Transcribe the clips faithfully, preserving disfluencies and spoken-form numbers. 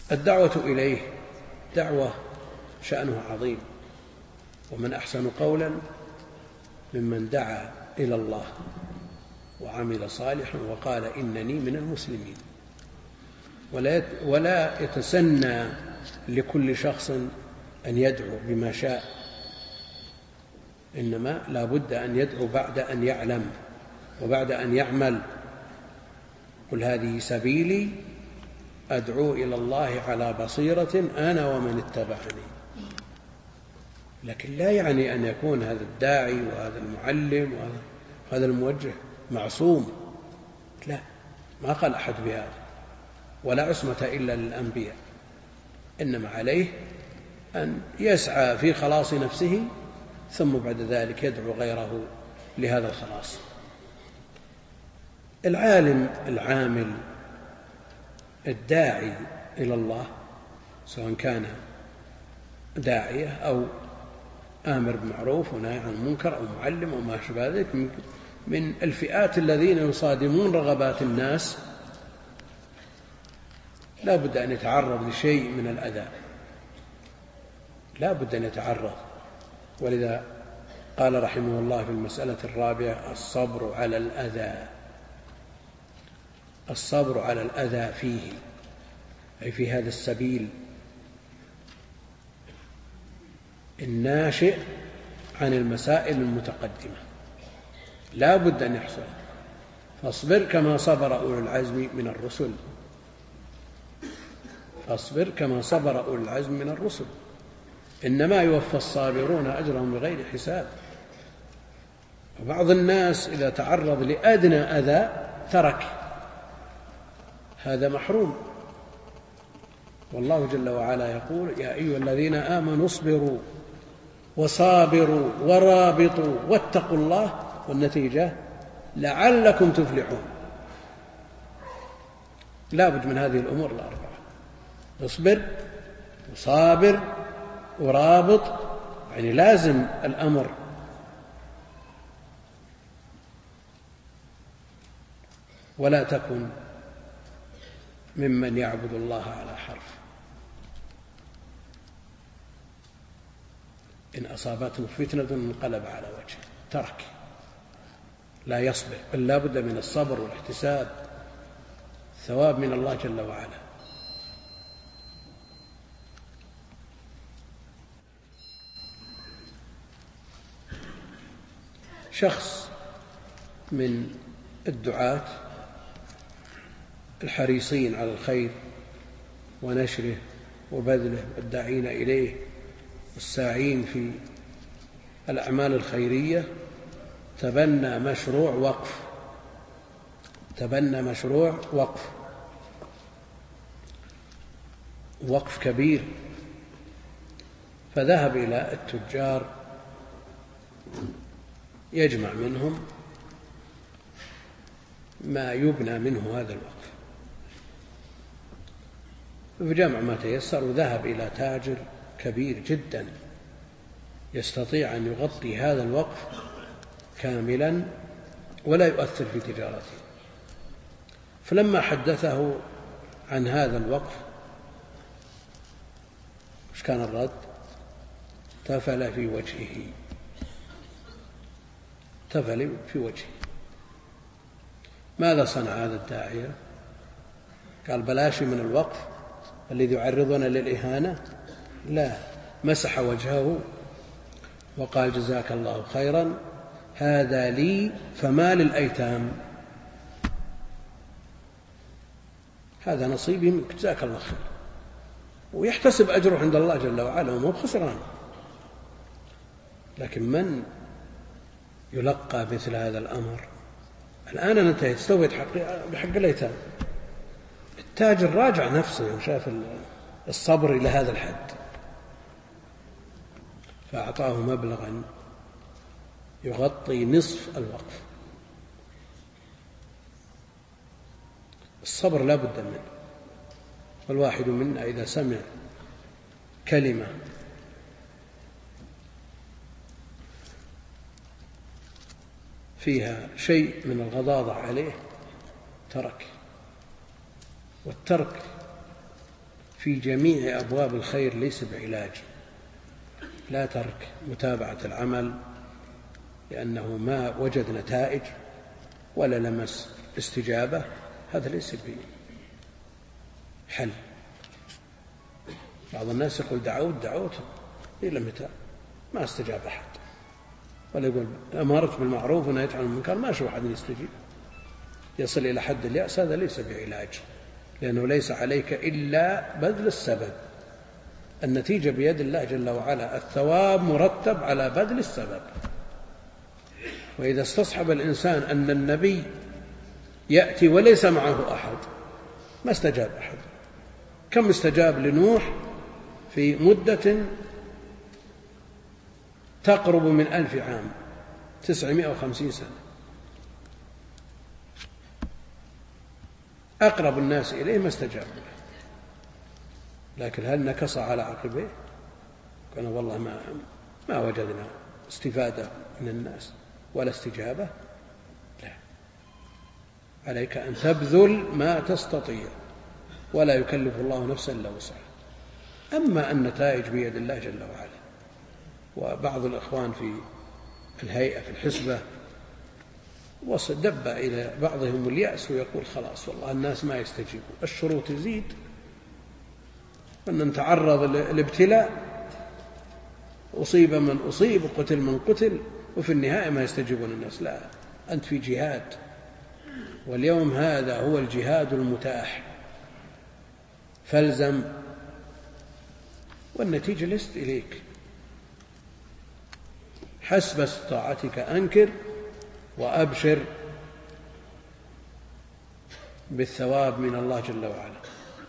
الدعوة إليه دعوة شأنها عظيم، ومن أحسن قولا ممن دعا إلى الله وعمل صالحا وقال إنني من المسلمين. ولا يتسنى لكل شخص أن يدعو بما شاء، إنما لا بد أن يدعو بعد أن يعلم وبعد أن يعمل. قل هذه سبيلي أدعو إلى الله على بصيرة أنا ومن اتبعني. لكن لا يعني أن يكون هذا الداعي وهذا المعلم وهذا الموجه معصوم، لا، ما قال أحد بهذا، ولا عصمة إلا للأنبياء، إنما عليه أن يسعى في خلاص نفسه ثم بعد ذلك يدعو غيره لهذا الخلاص. العالم العامل الداعي إلى الله سواء كان داعية أو آمر بالمعروف ونهي عن المنكر أو معلم أو ما شابه ذلك من الفئات الذين يصادمون رغبات الناس، لا بد أن يتعرض لشيء من الأذى، لا بد أن يتعرض. ولذا قال رحمه الله في المسألة الرابعة: الصبر على الأذى، الصبر على الأذى فيه، أي في هذا السبيل الناشئ عن المسائل المتقدمة، لا بد أن يحصل. فاصبر كما صبر أولو العزم من الرسل، فاصبر كما صبر أولو العزم من الرسل، إنما يوفى الصابرون أجرهم بغير حساب. وبعض الناس إذا تعرض لأدنى أذى ترك، هذا محروم. والله جل وعلا يقول: يا أيها الذين آمنوا اصبروا وصابروا ورابطوا واتقوا الله، والنتيجة لعلكم تفلحون. لا بد من هذه الأمور الأربعة: اصبر وصابر ورابط، يعني لازم الأمر. ولا تكن ممن يعبد الله على حرف، إن أصابته فتنة انقلب على وجهه، ترك، لا يصبر، بل لا بد من الصبر والاحتساب، ثواب من الله جل وعلا. شخص من الدعاة الحريصين على الخير ونشره وبذله والداعين إليه والساعين في الأعمال الخيرية تبنى مشروع وقف، تبنى مشروع وقف وقف كبير، فذهب إلى التجار يجمع منهم ما يبنى منه هذا الوقف، فجمع ما تيسر وذهب إلى تاجر كبير جدا يستطيع أن يغطي هذا الوقف كاملا ولا يؤثر في تجارته. فلما حدثه عن هذا الوقف ايش كان الرد؟ تفل في وجهه، تفل في وجهه. ماذا صنع هذا الداعية؟ قال بلاشي من الوقف الذي يعرضنا للإهانة؟ لا، مسح وجهه وقال جزاك الله خيرا، هذا لي فما للأيتام، هذا نصيبي منك، جزاك الله خير، ويحتسب أجره عند الله جل وعلا وما بخسران. لكن من يلقى مثل هذا الأمر؟ الآن أنا انتهيت، استويت بحق الأيتام. التاجر راجع نفسه يوم شاف الصبر إلى هذا الحد، فأعطاه مبلغا يغطي نصف الوقف. الصبر لا بد منه، والواحد منا إذا سمع كلمة فيها شيء من الغضاضة عليه ترك، والترك في جميع أبواب الخير ليس بعلاج. لا ترك متابعة العمل لأنه ما وجد نتائج ولا لمس استجابة، هذا ليس بحل. بعض الناس يقول دعوت دعوت إلى متى ما استجاب أحد، ولا يقول أمرت بالمعروف ونهيت عن المنكر ما أشوف أحد يستجيب، يصل إلى حد اليأس. هذا ليس بعلاج، لأنه ليس عليك إلا بذل السبب. النتيجة بيد الله جل وعلا، الثواب مرتب على بذل السبب. وإذا استصحب الإنسان أن النبي يأتي وليس معه أحد ما استجاب أحد. كم استجاب لنوح في مدة تقرب من ألف عام، تسعمائة وخمسين سنة، أقرب الناس إليه ما استجاب له. لكن هل نكص على عقبيه؟ قال والله ما, ما وجدنا استفادة من الناس ولا استجابة. لا، عليك أن تبذل ما تستطيع، ولا يكلف الله نفسا إلا وسعها. أما النتائج بيد الله جل وعلا. وبعض الإخوان في الهيئة في الحسبة وصدب إلى بعضهم اليأس ويقول خلاص والله الناس ما يستجيبون، الشروط تزيد أن نتعرض للابتلاء، أصيب من أصيب وقتل من قتل، وفي النهاية ما يستجيبون الناس. لا، أنت في جهاد، واليوم هذا هو الجهاد المتاح، فالزم، والنتيجة ليست إليك. حسب استطاعتك أنكر وأبشر بالثواب من الله جل وعلا.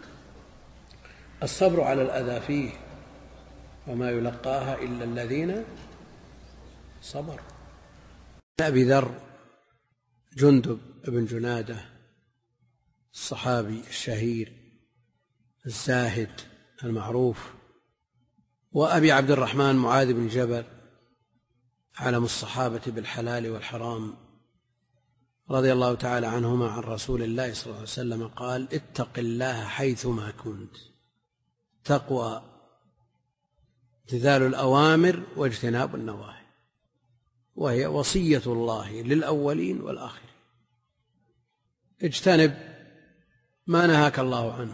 الصبر على الأذى فيه، وما يلقاها إلا الذين صبروا. أبي ذر جندب بن جنادة الصحابي الشهير الزاهد المعروف، وأبي عبد الرحمن معاذ بن جبل علم الصحابة بالحلال والحرام رضي الله تعالى عنهما عن رسول الله صلى الله عليه وسلم قال: اتق الله حيثما كنت. تقوى امتثال الأوامر واجتناب النواهي، وهي وصية الله للأولين والآخرين. اجتنب ما نهاك الله عنه،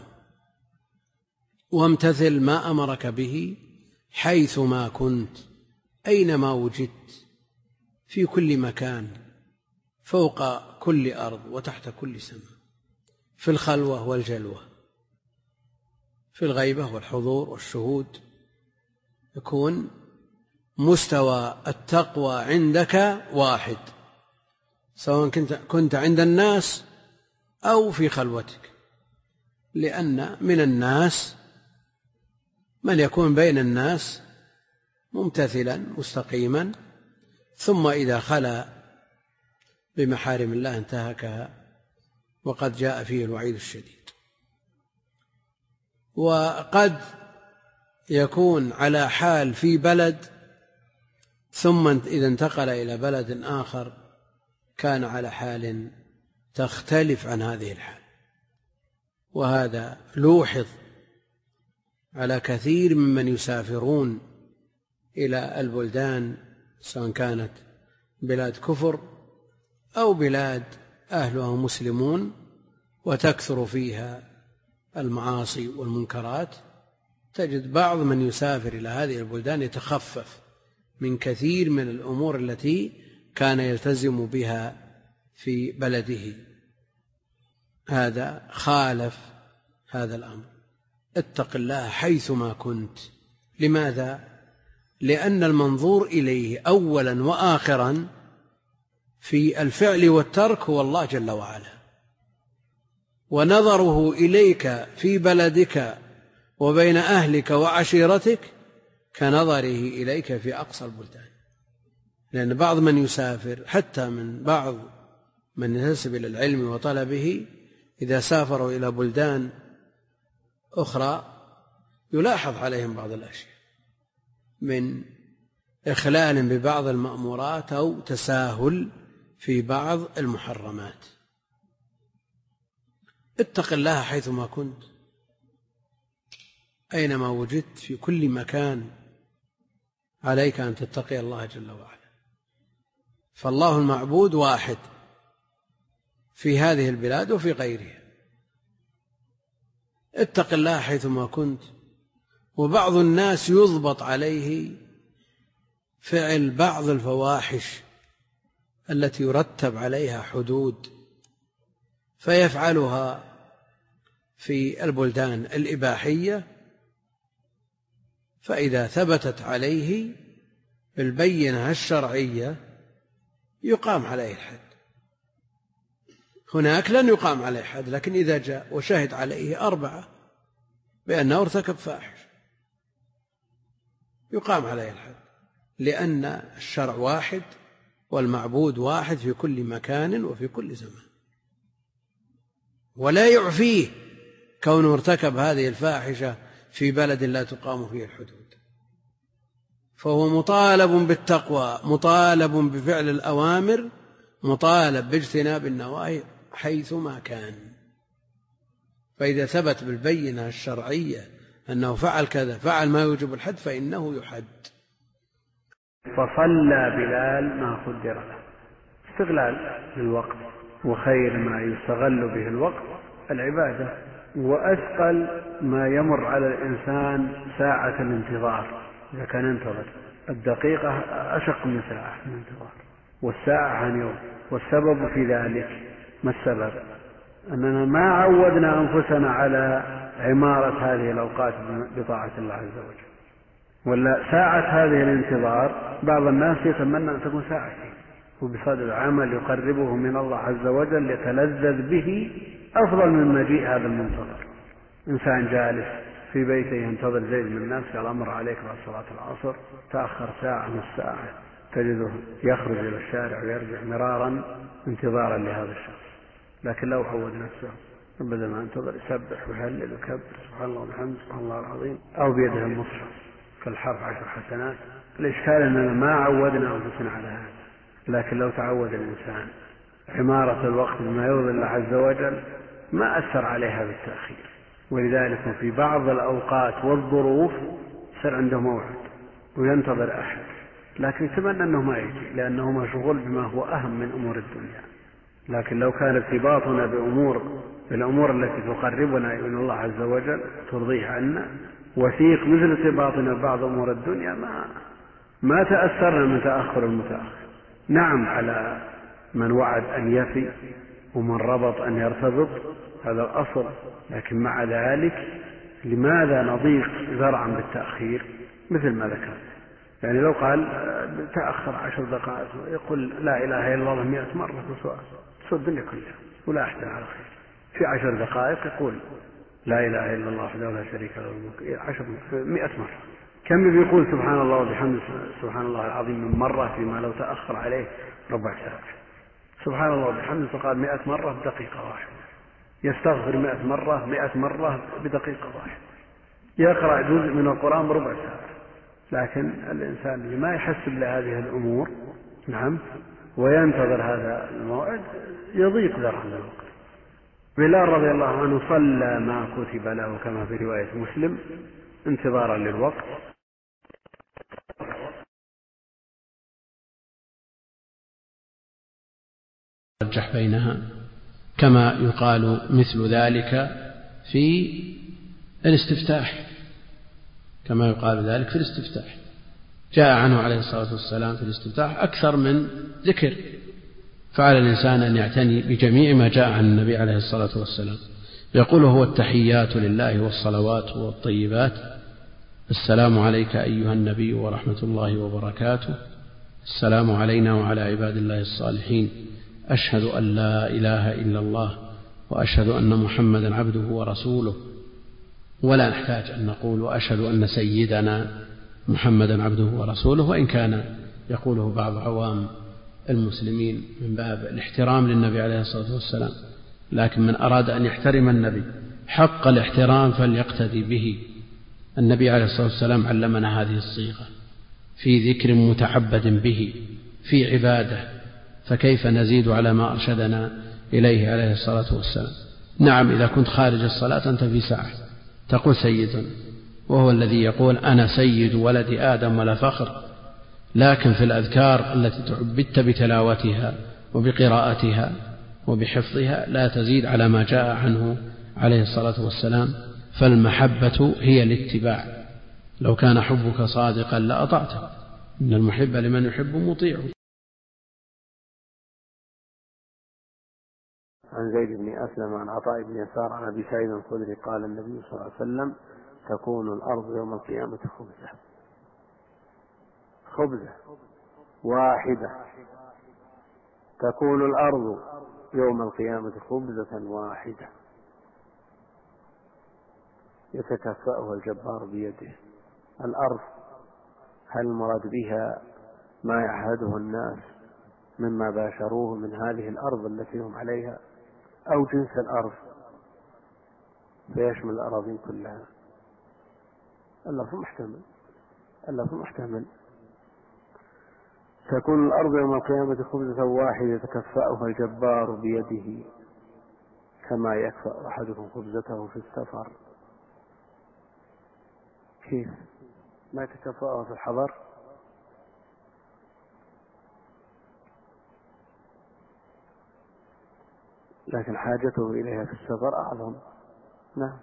وامتثل ما أمرك به حيثما كنت، أينما وجدت، في كل مكان، فوق كل أرض وتحت كل سماء، في الخلوة والجلوة، في الغيبة والحضور والشهود. يكون مستوى التقوى عندك واحد، سواء كنت, كنت عند الناس أو في خلوتك، لأن من الناس من يكون بين الناس ممتثلا مستقيما، ثم إذا خلا بمحارم الله انتهكها، وقد جاء فيه الوعيد الشديد. وقد يكون على حال في بلد، ثم إذا انتقل إلى بلد آخر كان على حال تختلف عن هذه الحال. وهذا لوحظ على كثير ممن يسافرون إلى البلدان، سواء كانت بلاد كفر أو بلاد أهلها مسلمون وتكثر فيها المعاصي والمنكرات. تجد بعض من يسافر إلى هذه البلدان يتخفف من كثير من الأمور التي كان يلتزم بها في بلده. هذا خالف هذا الأمر. اتق الله حيثما كنت. لماذا؟ لأن المنظور إليه أولا وآخرا في الفعل والترك هو الله جل وعلا، ونظره إليك في بلدك وبين أهلك وعشيرتك كنظره إليك في أقصى البلدان. لأن بعض من يسافر، حتى من بعض من ينتسب إلى العلم وطلبه، إذا سافروا إلى بلدان أخرى يلاحظ عليهم بعض الأشياء من إخلال ببعض المأمورات أو تساهل في بعض المحرمات. اتق الله حيثما كنت. أينما وجدت في كل مكان عليك أن تتقي الله جل وعلا. فالله المعبود واحد في هذه البلاد وفي غيرها. اتق الله حيثما كنت. وبعض الناس يضبط عليه فعل بعض الفواحش التي يرتب عليها حدود فيفعلها في البلدان الإباحية، فإذا ثبتت عليه بالبينة الشرعية يقام عليه الحد. هناك لن يقام عليه حد، لكن إذا جاء وشهد عليه أربعة بأنه ارتكب فاحش يقام عليه الحد، لأن الشرع واحد والمعبود واحد في كل مكان وفي كل زمان. ولا يعفيه كونه ارتكب هذه الفاحشة في بلد لا تقام فيه الحدود، فهو مطالب بالتقوى، مطالب بفعل الأوامر، مطالب باجتناب النواهي حيثما كان. فإذا ثبت بالبينة الشرعية أنه فعل كذا، فعل ما يوجب الحد، فإنه يحد. فصلى بلال ما قدر له، استغلال للوقت، وخير ما يستغل به الوقت العبادة، وأثقل ما يمر على الإنسان ساعة الانتظار إذا كان ينتظر. الدقيقة أشق من ساعة الانتظار، والساعة عن يوم. والسبب في ذلك ما السبب؟ أننا ما عودنا أنفسنا على عمارة هذه الأوقات بطاعة الله عز وجل. ولا ساعة هذه الانتظار بعض الناس يتمنى أن تكون ساعتين، وبصدد عمل يقربه من الله عز وجل يتلذذ به أفضل من مجيء هذا المنتظر. إنسان جالس في بيته ينتظر زيد من الناس قال أمر عليك بعد صلاة العصر، تأخر ساعة من الساعة، تجده يخرج إلى الشارع ويرجع مرارا انتظارا لهذا الشخص. لكن لو عود نفسه بدل ما ينتظر يسبح ويهلل ويكبر سبحان الله وبحمده سبحان الله العظيم، أو بيده المصحف فالحرف عشر حسنات. الإشكال أننا ما عودنا أنفسنا على هذا. لكن لو تعود الإنسان عمارة الوقت بما يرضي الله عز وجل ما أثر عليها بالتأخير. ولذلك في بعض الأوقات والظروف صار عنده موعد وينتظر أحد، لكن يتمنى أنه ما يجي لأنه مشغول بما هو أهم من أمور الدنيا. لكن لو كان ارتباطنا بأمور بالأمور التي تقربنا إلى الله عز وجل ترضيه عنا وثيق مثل ارتباطنا ببعض أمور الدنيا ما ما تأثرنا من تأخر المتأخر. نعم على من وعد أن يفي ومن ربط أن يرتبط، هذا الأصل. لكن مع ذلك لماذا نضيق ذرعا بالتأخير مثل ما ذكرت؟ يعني لو قال تأخر عشر دقائق يقول لا إله إلا الله مئة مرة بسؤال تسوى الدنيا كلها ولا أحسن على خير. في عشر دقائق يقول لا إله إلا الله وحده لا شريك له الملك عشر مئة مرة. كم بيقول سبحان الله وبحمده سبحان الله العظيم من مرة فيما لو تأخر عليه ربع ساعة. سبحان الله وبحمده تقال مئة مرة بدقيقة واحدة، يستغفر مئة مرة مئة مرة بدقيقة واحدة، يقرأ جزء من القرآن بربع ساعة. لكن الإنسان اللي ما يحسب لهذه الأمور نعم وينتظر هذا الموعد يضيق ذرعا الوقت. بلال رضي الله عنه صلى ما كتب له كما في رواية مسلم انتظارا للوقت. رجح بينها كما يقال مثل ذلك في الاستفتاح، كما يقال ذلك في الاستفتاح. جاء عنه عليه الصلاة والسلام في الاستفتاح أكثر من ذكر، فعلى الإنسان أن يعتني بجميع ما جاء عن النبي عليه الصلاة والسلام. يقول هو التحيات لله والصلوات والطيبات، السلام عليك أيها النبي ورحمة الله وبركاته، السلام علينا وعلى عباد الله الصالحين، أشهد أن لا إله إلا الله وأشهد أن محمدا عبده ورسوله. ولا نحتاج أن نقول وأشهد أن سيدنا محمدا عبده ورسوله، وإن كان يقوله بعض عوام المسلمين من باب الاحترام للنبي عليه الصلاة والسلام. لكن من أراد أن يحترم النبي حق الاحترام فليقتدي به. النبي عليه الصلاة والسلام علمنا هذه الصيغة في ذكر متعبد به في عبادة، فكيف نزيد على ما أرشدنا إليه عليه الصلاة والسلام؟ نعم إذا كنت خارج الصلاة أنت في ساعة تقول سيد وهو الذي يقول أنا سيد ولد آدم ولا فخر، لكن في الأذكار التي تعبدت بتلاوتها وبقراءتها وبحفظها لا تزيد على ما جاء عنه عليه الصلاة والسلام. فالمحبة هي الاتباع، لو كان حبك صادقا لأطعته، إن المحب لمن يحب مطيع. عن زيد بن أسلم عن عطاء بن يسار عن أبي سعيد الخدري قال النبي صلى الله عليه وسلم تكون الأرض يوم القيامة خبزة خبزة واحدة تكون الأرض يوم القيامة خبزة واحدة يتكفأها الجبار بيده. الأرض هل المراد بها ما يعهده الناس مما باشروه من هذه الأرض التي هم عليها، أو جنس الأرض فيشمل الأراضين كلها؟ اللفظ محتمل اللفظ محتمل تكون الأرض يوم القيامة خبزة واحدة يتكفأها الجبار بيده كما يكفأ أحدكم خبزته في السفر. كيف ما يتكفأها في الحضر؟ لكن حاجته إليها في السفر أعظم. نعم،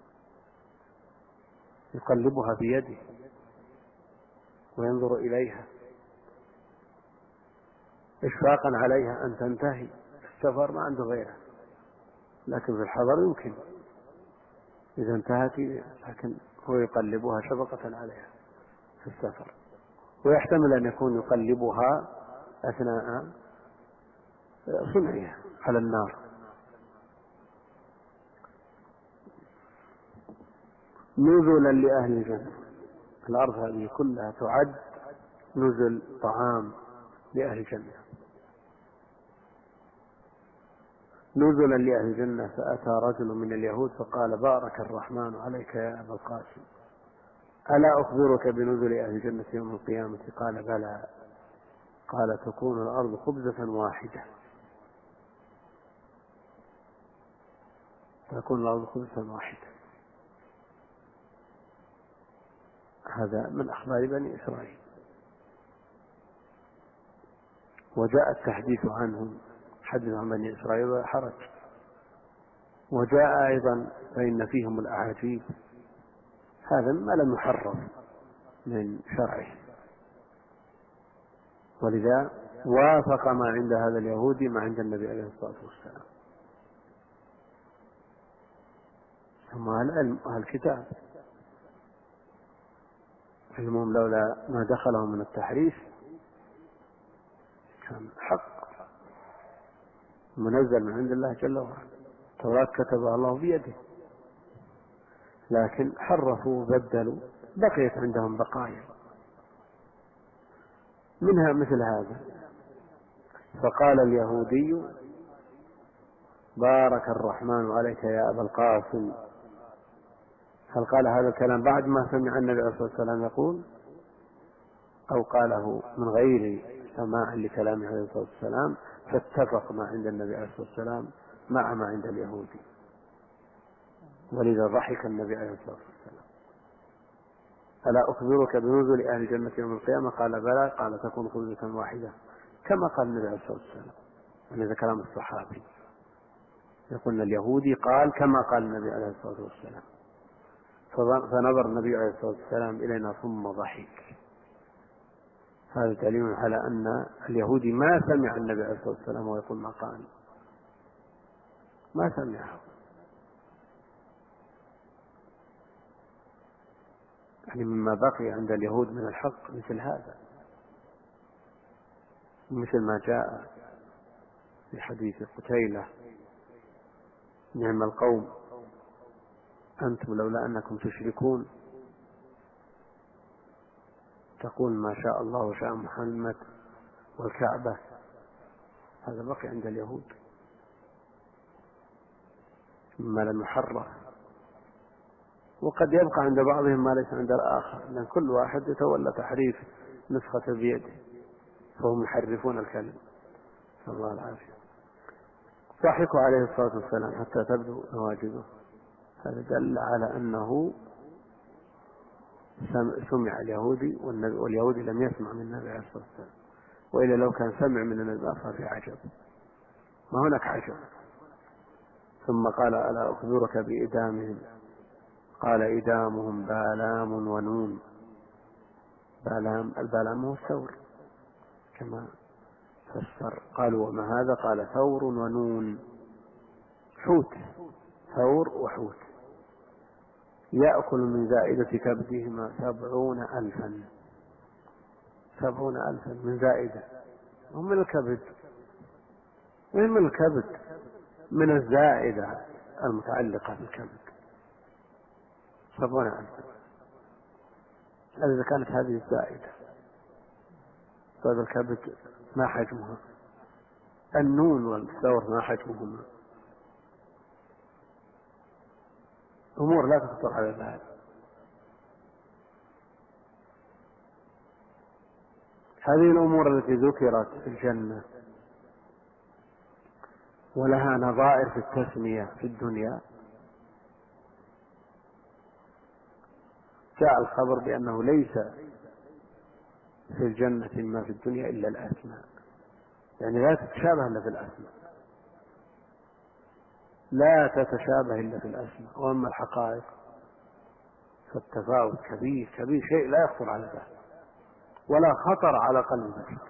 يقلبها بيده وينظر إليها إشفاقا عليها أن تنتهي. في السفر ما عنده غيرها، لكن في الحضر يمكن إذا انتهت، لكن هو يقلبها شفقة عليها في السفر. ويحتمل أن يكون يقلبها أثناء صنعها على النار. نزلا لأهل الجنة، الأرض هذه كلها تعد نزل طعام لأهل الجنة. نزلا لأهل الجنة فأتى رجل من اليهود فقال بارك الرحمن عليك يا أبا القاسم، ألا أخبرك بنزل أهل الجنة يوم القيامة؟ قال بلى. قال تكون الأرض خبزة واحدة تكون الأرض خبزة واحدة. هذا من أخبار بني إسرائيل، وجاء التحديث عنهم، حدث عن بني إسرائيل ولا حرج. وجاء أيضا فإن فيهم الأعاجيب، هذا ما لم يحرم من شرعه، ولذا وافق ما عند هذا اليهودي ما عند النبي عليه الصلاة والسلام. ثم العلم أهل الكتاب علمهم لولا ما دخلهم من التحريف كان حق منزل من عند الله جل وعلا. التوراة كتبها الله بيده، لكن حرفوا وبدلوا، بقيت عندهم بقايا منها مثل هذا. فقال اليهودي بارك الرحمن عليك يا أبا القاسم. هل قال هذا الكلام بعد ما سمع النبي عليه الصلاة والسلام يقول، أو قاله من غير سماع لكلامه عليه الصلاة والسلام فاتفق ما عند النبي عليه الصلاة والسلام مع ما عند اليهودي؟ ولذا ضحك النبي عليه الصلاة والسلام. ألا أخبرك بنزل أهل الجنة يوم القيامة؟ قال بلى. قال تكون خبزة واحدة كما قال النبي عليه الصلاة والسلام. هذا كلام الصحابي، يقول اليهودي قال كما قال النبي عليه الصلاة والسلام. فنظر النبي عليه الصلاة والسلام إلينا ثم ضحك. هذا دليل على أن اليهودي ما سمع النبي عليه الصلاة والسلام ويقول ما قال، ما سمعه. يعني مما بقي عند اليهود من الحق مثل هذا، مثل ما جاء في حديث قتيلة نعم القوم أنتم لولا أنكم تشركون، تقول ما شاء الله وشاء محمد والكعبة. هذا بقي عند اليهود مما لم يحرف، وقد يبقى عند بعضهم ما ليس عند الآخر، لأن كل واحد يتولى تحريف نسخة بيده، فهم يحرفون الكلم. صلى الله العافية. ضحكوا عليه الصلاة والسلام حتى تبدو نواجذه. هذا دل على أنه سمع اليهودي واليهودي لم يسمع من النبي عليه الصلاة والسلام، وإلا لو كان سمع من النبي صار في عجب، ما هناك عجب. ثم قال ألا أخبرك بإدامهم؟ قال إدامهم بالام ونون. بالام البالام هو الثور كما فسر. قالوا وما هذا؟ قال ثور ونون، حوت، ثور وحوت. يأكل من زائدة كبدهما سبعون ألفا، سبعون ألفا من زائدة، ومن الكبد، من الكبد من الزائدة المتعلقة بالكبد سبعون ألفا. إذا كانت هذه الزائدة طيب الكبد ما حجمها؟ النون والثور ما حجمهما؟ أمور لا تخطر على البال. هذه الأمور التي ذكرت في الجنة ولها نظائر في التسمية في الدنيا، جاء الخبر بأنه ليس في الجنة ما في الدنيا إلا الأسماء، يعني لا تتشابه إلا في الأسماء، لا تتشابه إلا في الأسماء. وأما الحقائق فالتفاوت كبير كبير، شيء لا يخطر على بال ولا خطر على قلب البشر،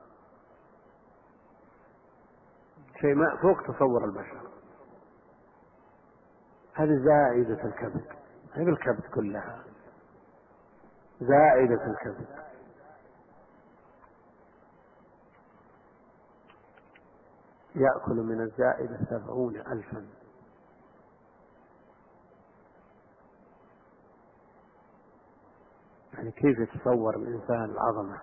شيء ما فوق تصور البشر. هذه زائدة الكبد، هذه الكبد كلها زائدة الكبد. يأكل من الزائدة سبعون ألفا. يعني كيف يتصور الإنسان العظمة؟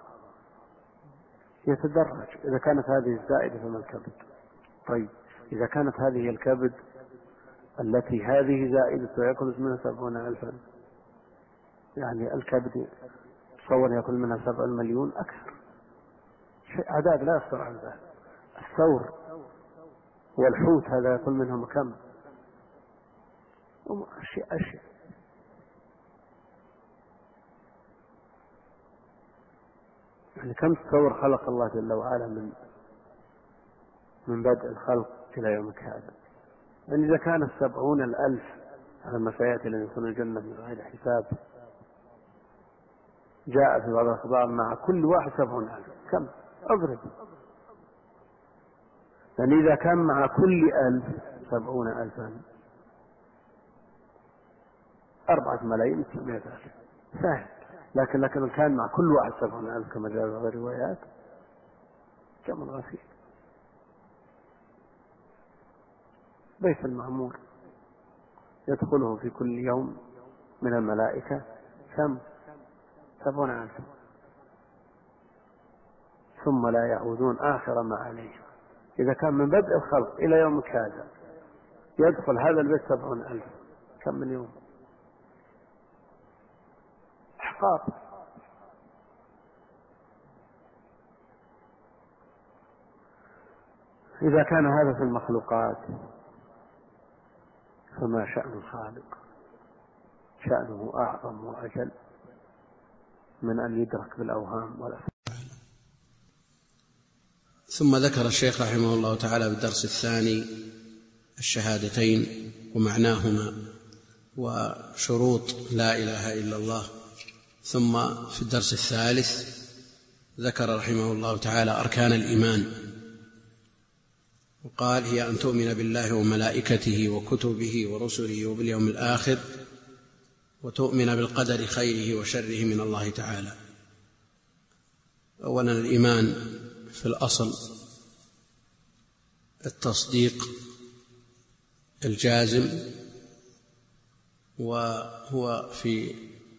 يتدرج. إذا كانت هذه الزائدة فما الكبد؟ طيب إذا كانت هذه الكبد التي هذه زائدة ويأكل منها سبعون ألفا، يعني الكبد تصور يأكل منها سبع مليون أكثر، شيء أعداد لا يخطر على البال. الثور والحوت هذا يأكل منهم كم؟ أشياء أشياء. يعني كم تصور خلق الله جل وعلا من من بدء الخلق إلى يومك هذا. يعني إذا كان السبعون الألف على ما سيأتي لن يكون الجنة من غير حساب، جاء في بعض الأخبار مع كل واحد سبعون ألف، كم؟ أضرب. يعني إذا كان مع كل ألف سبعون ألفا أربعة ملايين وتسعمائة ألف سهل. لكن لكن كان مع كل واحد سبعون ألف كما جاء في الروايات كم غفير. بيت المعمور يدخله في كل يوم من الملائكة كم؟ سبعون ألف، ثم لا يعودون آخر ما عليهم. إذا كان من بدء الخلق إلى يومك هذا يدخل هذا البيت سبعون ألف، كم من يوم؟ أحقاب. إذا كان هذا في المخلوقات فما شأن الخالق؟ شأنه أعظم وأجل من أن يدرك بالأوهام والأفكار. ثم ذكر الشيخ رحمه الله تعالى بالدرس الثاني الشهادتين ومعناهما وشروط لا إله إلا الله. ثم في الدرس الثالث ذكر رحمه الله تعالى أركان الإيمان، وقال هي أن تؤمن بالله وملائكته وكتبه ورسله وباليوم الآخر، وتؤمن بالقدر خيره وشره من الله تعالى. أولا الإيمان في الأصل التصديق الجازم، وهو في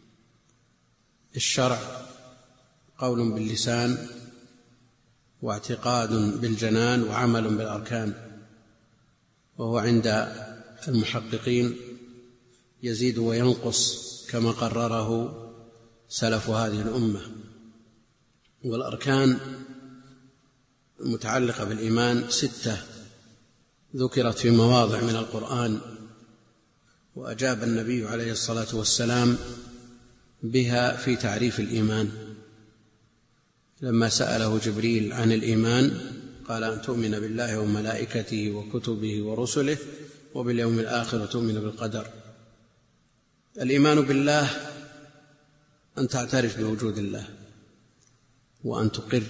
الشرع قول باللسان واعتقاد بالجنان وعمل بالأركان، وهو عند المحققين يزيد وينقص كما قرره سلف هذه الأمة. والأركان المتعلقة بالإيمان ستة ذكرت في مواضع من القرآن، وأجاب النبي عليه الصلاة والسلام بها في تعريف الإيمان. لما سأله جبريل عن الإيمان قال أن تؤمن بالله وملائكته وكتبه ورسله وباليوم الآخر وتؤمن بالقدر. الإيمان بالله أن تعترف بوجود الله وأن تقر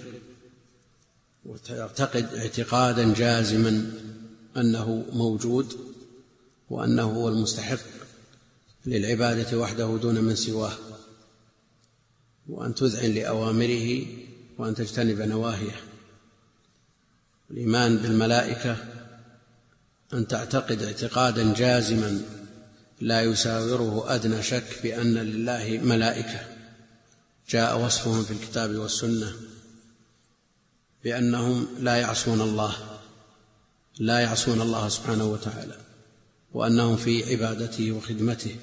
وتعتقد اعتقادا جازما أنه موجود وأنه هو المستحق للعبادة وحده دون من سواه، وأن تذعن لأوامره وأن تجتنب نواهيه. الإيمان بالملائكة أن تعتقد اعتقادا جازما لا يساوره أدنى شك بأن لله ملائكة جاء وصفهم في الكتاب والسنة بأنهم لا يعصون الله لا يعصون الله سبحانه وتعالى، وأنهم في عبادته وخدمته،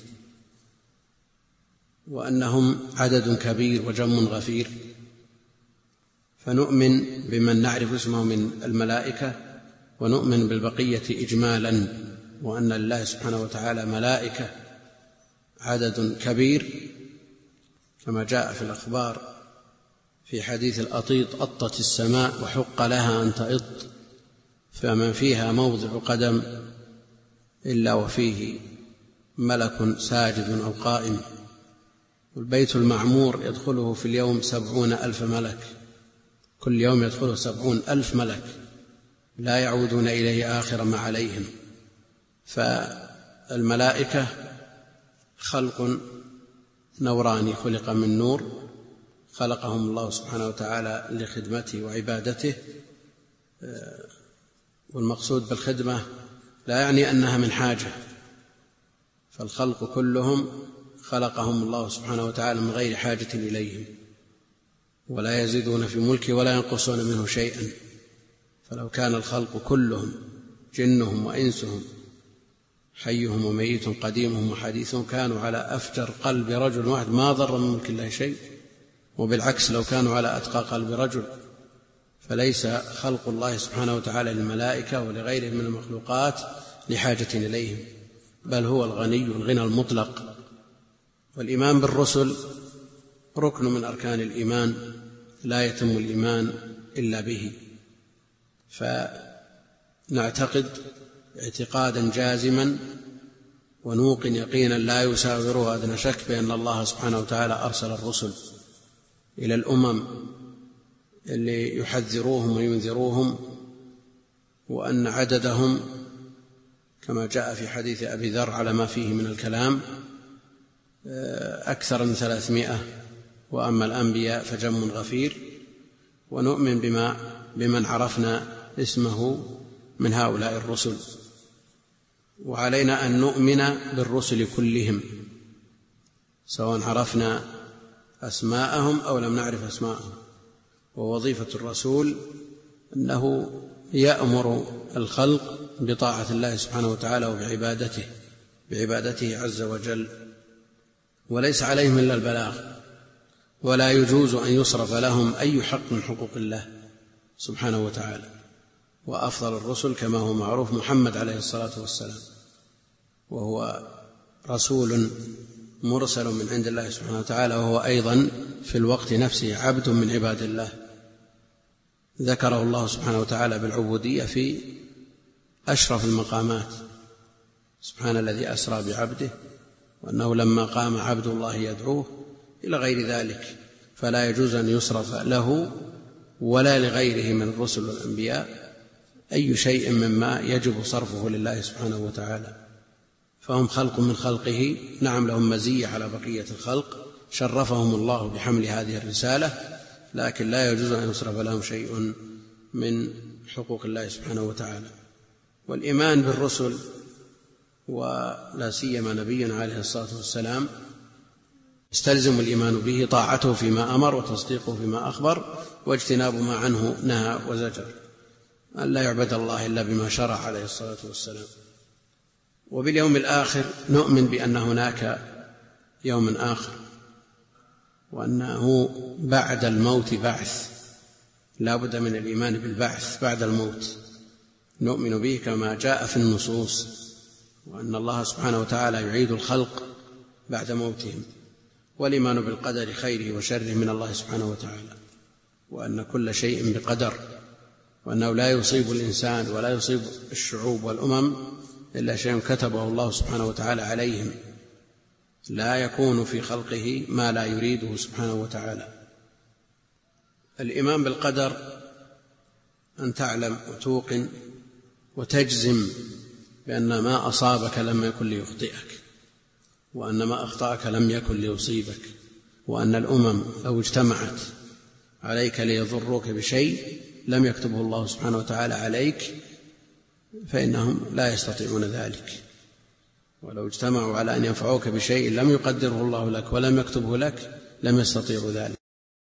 وأنهم عدد كبير وجم غفير. فنؤمن بمن نعرف اسمه من الملائكة، ونؤمن بالبقية إجمالا، وأن لله سبحانه وتعالى ملائكة عدد كبير كما جاء في الأخبار في حديث الأطيط: أطت السماء وحق لها أن تئط، فمن فيها موضع قدم إلا وفيه ملك ساجد أو قائم. والبيت المعمور يدخله في اليوم سبعون ألف ملك، كل يوم يدخله سبعون ألف ملك لا يعودون إليه آخر ما عليهم. فالملائكة خلق نوراني خلق من نور، خلقهم الله سبحانه وتعالى لخدمته وعبادته. والمقصود بالخدمة لا يعني أنها من حاجة، فالخلق كلهم خلقهم الله سبحانه وتعالى من غير حاجة إليهم، ولا يزيدون في ملكه ولا ينقصون منه شيئا. فلو كان الخلق كلهم جنهم وإنسهم حيهم وميتهم قديمهم وحديثهم كانوا على أفجر قلب رجل واحد ما ضر من ملك الله شيء، وبالعكس لو كانوا على أتقى قلب رجل. فليس خلق الله سبحانه وتعالى للملائكة ولغيرهم من المخلوقات لحاجة إليهم، بل هو الغني الغنى المطلق. والإيمان بالرسل ركن من أركان الإيمان لا يتم الإيمان إلا به. فنعتقد اعتقادا جازما ونوقن يقينا لا يساوره أدنى شك بأن الله سبحانه وتعالى أرسل الرسل إلى الأمم اللي يحذروهم وينذروهم، وأن عددهم كما جاء في حديث أبي ذر على ما فيه من الكلام أكثر من ثلاثمائة، وأما الأنبياء فجم غفير. ونؤمن بما بمن عرفنا اسمه من هؤلاء الرسل، وعلينا أن نؤمن بالرسل كلهم سواء عرفنا أسماءهم أو لم نعرف أسماءهم. ووظيفة الرسول أنه يأمر الخلق بطاعة الله سبحانه وتعالى وبعبادته بعبادته عز وجل، وليس عليهم إلا البلاغ، ولا يجوز أن يصرف لهم أي حق من حقوق الله سبحانه وتعالى. وأفضل الرسل كما هو معروف محمد عليه الصلاة والسلام، وهو رسول مرسل من عند الله سبحانه وتعالى، وهو أيضا في الوقت نفسه عبد من عباد الله، ذكره الله سبحانه وتعالى بالعبودية في أشرف المقامات: سبحان الذي أسرى بعبده، وأنه لما قام عبد الله يدعوه، إلى غير ذلك. فلا يجوز أن يصرف له ولا لغيره من الرسل والأنبياء أي شيء مما يجب صرفه لله سبحانه وتعالى. فهم خلق من خلقه، نعم لهم مزية على بقية الخلق، شرفهم الله بحمل هذه الرسالة، لكن لا يجوز أن يصرف لهم شيء من حقوق الله سبحانه وتعالى. والإيمان بالرسل ولا سيما نبينا عليه الصلاة والسلام يستلزم الإيمان به طاعته فيما أمر وتصديقه فيما أخبر واجتناب ما عنه نهى وزجر، أن لا يعبد الله إلا بما شرع عليه الصلاة والسلام. وباليوم الآخر نؤمن بأن هناك يوم آخر، وأنه بعد الموت بعث، لا بد من الإيمان بالبعث بعد الموت، نؤمن به كما جاء في النصوص، وأن الله سبحانه وتعالى يعيد الخلق بعد موتهم. والإيمان بالقدر خيره وشره من الله سبحانه وتعالى، وأن كل شيء بقدر، وأنه لا يصيب الإنسان ولا يصيب الشعوب والأمم إلا شيء كتبه الله سبحانه وتعالى عليهم، لا يكون في خلقه ما لا يريده سبحانه وتعالى. الإيمان بالقدر أن تعلم وتوقن وتجزم بأن ما أصابك لم يكن ليخطئك، وأن ما أخطأك لم يكن ليصيبك، وأن الأمم لو اجتمعت عليك ليضروك بشيء لم يكتبه الله سبحانه وتعالى عليك فإنهم لا يستطيعون ذلك، ولو اجتمعوا على أن ينفعوك بشيء لم يقدره الله لك ولم يكتبه لك لم يستطيعوا ذلك.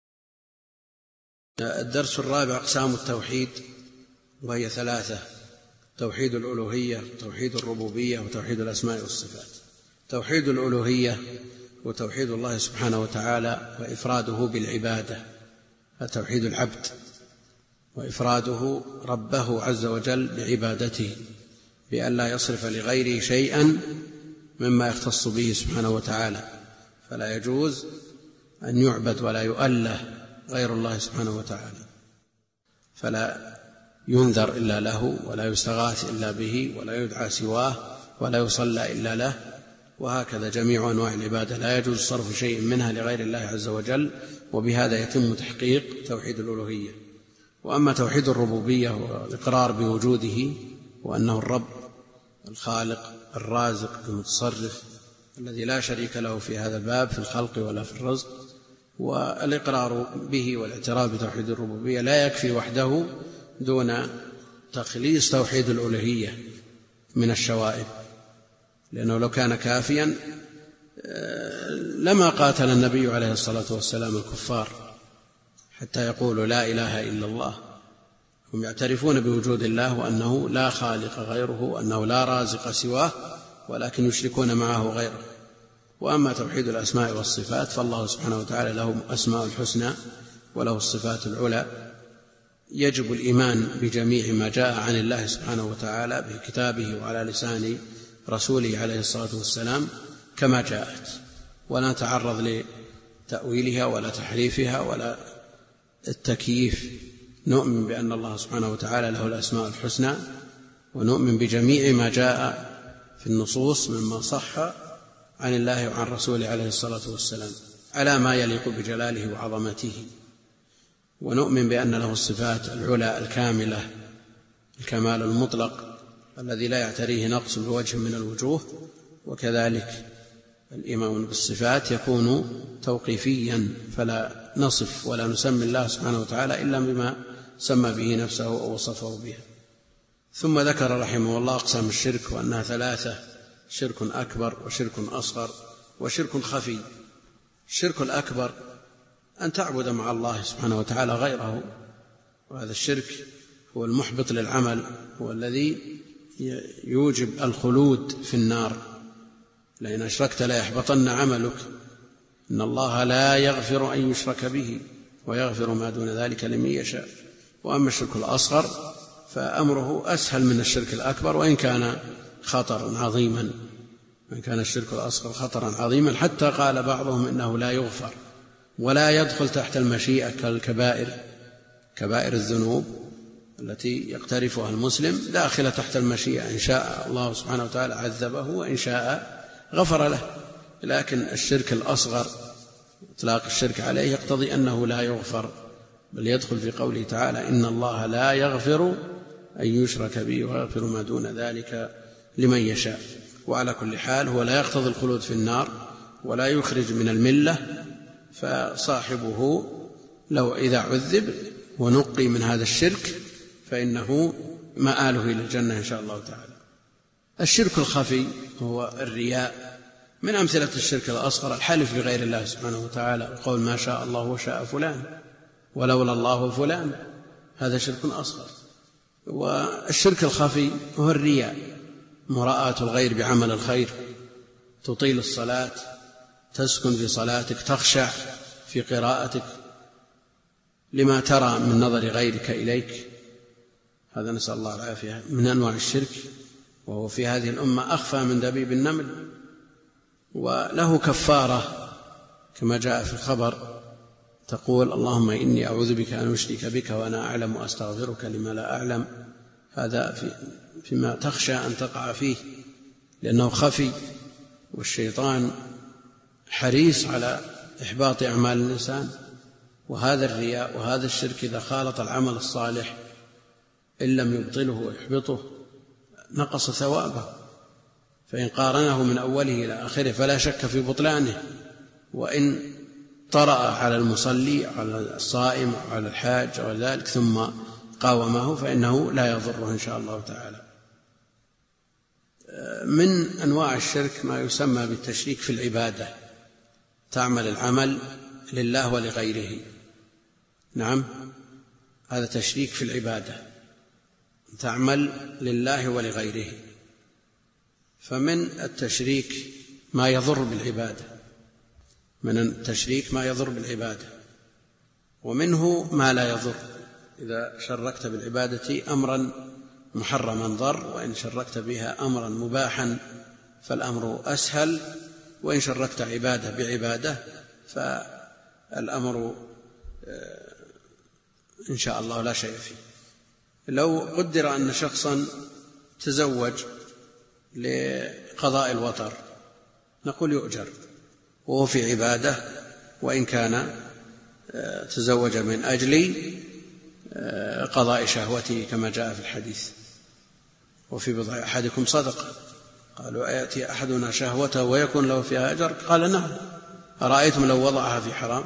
الدرس الرابع أقسام التوحيد، وهي ثلاثة: توحيد الألوهية، توحيد الربوبية، وتوحيد الأسماء والصفات. توحيد الألوهية وتوحيد الله سبحانه وتعالى وإفراده بالعبادة، توحيد العبد وإفراده ربه عز وجل بعبادته بأن لا يصرف لغيره شيئا مما يختص به سبحانه وتعالى، فلا يجوز أن يعبد ولا يؤله غير الله سبحانه وتعالى، فلا ينذر إلا له، ولا يستغاث إلا به، ولا يدعى سواه، ولا يصلى إلا له، وهكذا جميع أنواع العبادة لا يجوز صرف شيء منها لغير الله عز وجل، وبهذا يتم تحقيق توحيد الألوهية. وأما توحيد الربوبية والإقرار بوجوده وأنه الرب الخالق الرازق المتصرف الذي لا شريك له في هذا الباب في الخلق ولا في الرزق، والإقرار به والاعتراف بتوحيد الربوبية لا يكفي وحده دون تخليص توحيد الألوهية من الشوائب، لأنه لو كان كافيا لما قاتل النبي عليه الصلاة والسلام الكفار حتى يقولوا لا إله إلا الله. هم يعترفون بوجود الله وأنه لا خالق غيره وأنه لا رازق سواه، ولكن يشركون معه غيره. وأما توحيد الأسماء والصفات فالله سبحانه وتعالى له أسماء الحسنى وله الصفات العلى، يجب الإيمان بجميع ما جاء عن الله سبحانه وتعالى بكتابه وعلى لسان رسوله عليه الصلاة والسلام كما جاءت، ولا نتعرض لتأويلها ولا تحريفها ولا التكييف. نؤمن بأن الله سبحانه وتعالى له الأسماء الحسنى، ونؤمن بجميع ما جاء في النصوص مما صح عن الله وعن رسوله عليه الصلاة والسلام على ما يليق بجلاله وعظمته. ونؤمن بأن له الصفات العلى الكاملة، الكمال المطلق الذي لا يعتريه نقص بوجه من الوجوه. وكذلك الإيمان بالصفات يكون توقيفيا، فلا نصف ولا نسمي الله سبحانه وتعالى إلا بما سمى به نفسه أو وصفه بها. ثم ذكر رحمه الله أقسام الشرك وأنها ثلاثة: شرك أكبر وشرك أصغر وشرك خفي. الشرك الأكبر أن تعبد مع الله سبحانه وتعالى غيره، وهذا الشرك هو المحبط للعمل، هو الذي يوجب الخلود في النار، لئن أشركت لا يحبطن عملك، إن الله لا يغفر أن يشرك به ويغفر ما دون ذلك لمن يشاء. وأما الشرك الأصغر فأمره أسهل من الشرك الأكبر، وإن كان خطرا عظيما، وإن كان الشرك الأصغر خطرا عظيما حتى قال بعضهم إنه لا يغفر ولا يدخل تحت المشيئة كالكبائر، كبائر الذنوب التي يقترفها المسلم داخلة تحت المشيئة، إن شاء الله سبحانه وتعالى عذبه وإن شاء غفر له. لكن الشرك الأصغر إطلاق الشرك عليه يقتضي أنه لا يغفر، بل يدخل في قوله تعالى: إن الله لا يغفر أن يشرك به ويغفر ما دون ذلك لمن يشاء. وعلى كل حال هو لا يقتضي الخلود في النار ولا يخرج من الملة، فصاحبه لو إذا عذب ونقي من هذا الشرك فإنه مآله إلى الجنة إن شاء الله تعالى. الشرك الخفي هو الرياء. من أمثلة الشرك الأصغر الحلف بغير الله سبحانه وتعالى وقول ما شاء الله وشاء فلان ولولا الله فلان، هذا شرك أصغر. والشرك الخفي هو الرياء، مراءة الغير بعمل الخير، تطيل الصلاة، تسكن في صلاتك، تخشع في قراءتك لما ترى من نظر غيرك إليك، هذا نسأل الله العافية من أنواع الشرك، وهو في هذه الأمة أخفى من دبيب النمل، وله كفارة كما جاء في الخبر تقول اللهم إني أعوذ بك أن أشرك بك وأنا أعلم وأستغفرك لما لا أعلم. هذا في فيما تخشى أن تقع فيه لأنه خفي، والشيطان حريص على إحباط أعمال الإنسان. وهذا الرياء وهذا الشرك إذا خالط العمل الصالح إن لم يبطله ويحبطه نقص ثوابه، فإن قارنه من أوله إلى آخره فلا شك في بطلانه. وإن طرأ على المصلي على الصائم على الحاج وذلك ثم قاومه فإنه لا يضره إن شاء الله تعالى. من أنواع الشرك ما يسمى بالتشريك في العبادة، تعمل العمل لله ولغيره. نعم، هذا تشريك في العبادة، تعمل لله ولغيره. فمن التشريك ما يضر بالعبادة، من التشريك ما يضر بالعبادة، ومنه ما لا يضر. إذا شركت بالعبادة أمرا محرما ضر، وإن شركت بها أمرا مباحا فالأمر أسهل، وإن شركت عبادة بعبادة فالأمر إن شاء الله لا شيء فيه. لو قدر أن شخصا تزوج لقضاء الوطر نقول يؤجر وهو في عبادة، وإن كان تزوج من أجل قضاء شهوته كما جاء في الحديث. وفي بضع أحدكم صدقة، قالوا أيأتي أحدنا شهوته ويكون له فيها أجر؟ قال نعم، أرأيتم لو وضعها في حرام.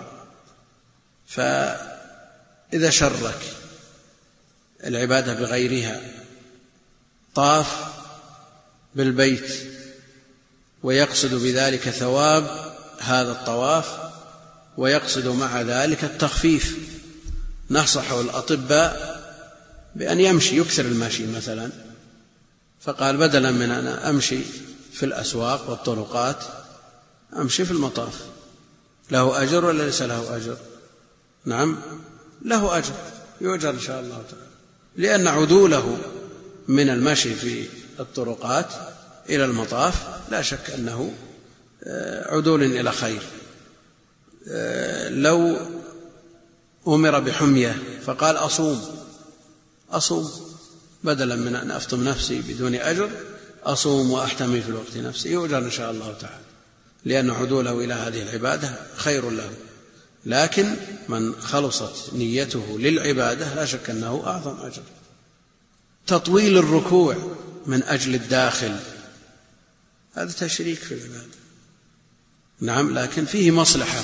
فإذا شرك العبادة بغيرها، طاف بالبيت ويقصد بذلك ثواب هذا الطواف ويقصد مع ذلك التخفيف، نصحه الأطباء بأن يمشي يكثر المشي مثلا، فقال بدلا من أن أمشي في الأسواق والطرقات أمشي في المطاف. له أجر ولا ليس له أجر؟ نعم له أجر، يؤجر إن شاء الله تعالى، لأن عدوله من المشي في الطرقات إلى المطاف لا شك أنه عدول إلى خير. لو أمر بحمية فقال أصوم أصوم بدلا من أن أفطم نفسي بدون أجر أصوم وأحتمي في الوقت نفسي، يؤجر إن شاء الله تعالى، لأن عدوله إلى هذه العبادة خير له. لكن من خلصت نيته للعبادة لا شك أنه أعظم أجر. تطويل الركوع من أجل الداخل هذا تشريك في العبادة، نعم، لكن فيه مصلحة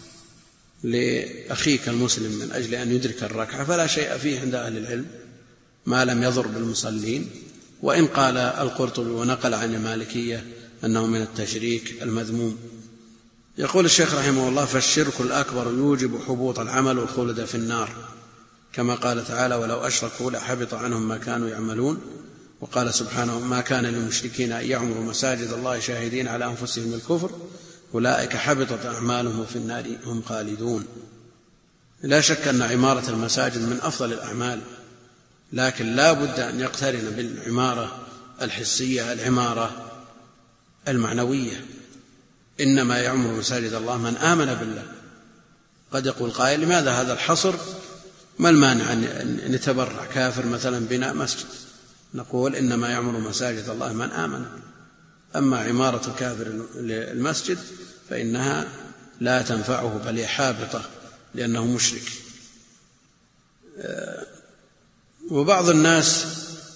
لأخيك المسلم من أجل أن يدرك الركعة فلا شيء فيه عند أهل العلم ما لم يضر بالمصلين. وإن قال القرطبي ونقل عن المالكية أنه من التشريك المذموم. يقول الشيخ رحمه الله: فالشرك الأكبر يوجب حبوط العمل والخلد في النار، كما قال تعالى: ولو أشركوا لحبط عنهم ما كانوا يعملون. وقال سبحانه: ما كان للمشركين أن يعمروا مساجد الله شاهدين على أنفسهم الكفر أولئك حبطت أعمالهم في النار هم خالدون. لا شك أن عمارة المساجد من أفضل الأعمال، لكن لا بد أن يقترن بالعمارة الحسية العمارة المعنوية. إنما يعمر مساجد الله من آمن بالله. قد يقول قائل: لماذا هذا الحصر؟ ما المانع أن نتبرع كافر مثلا بناء مسجد؟ نقول: إنما يعمر مساجد الله من آمن. أما عمارة الكافر المسجد فإنها لا تنفعه بل هي حابطة لأنه مشرك. وبعض الناس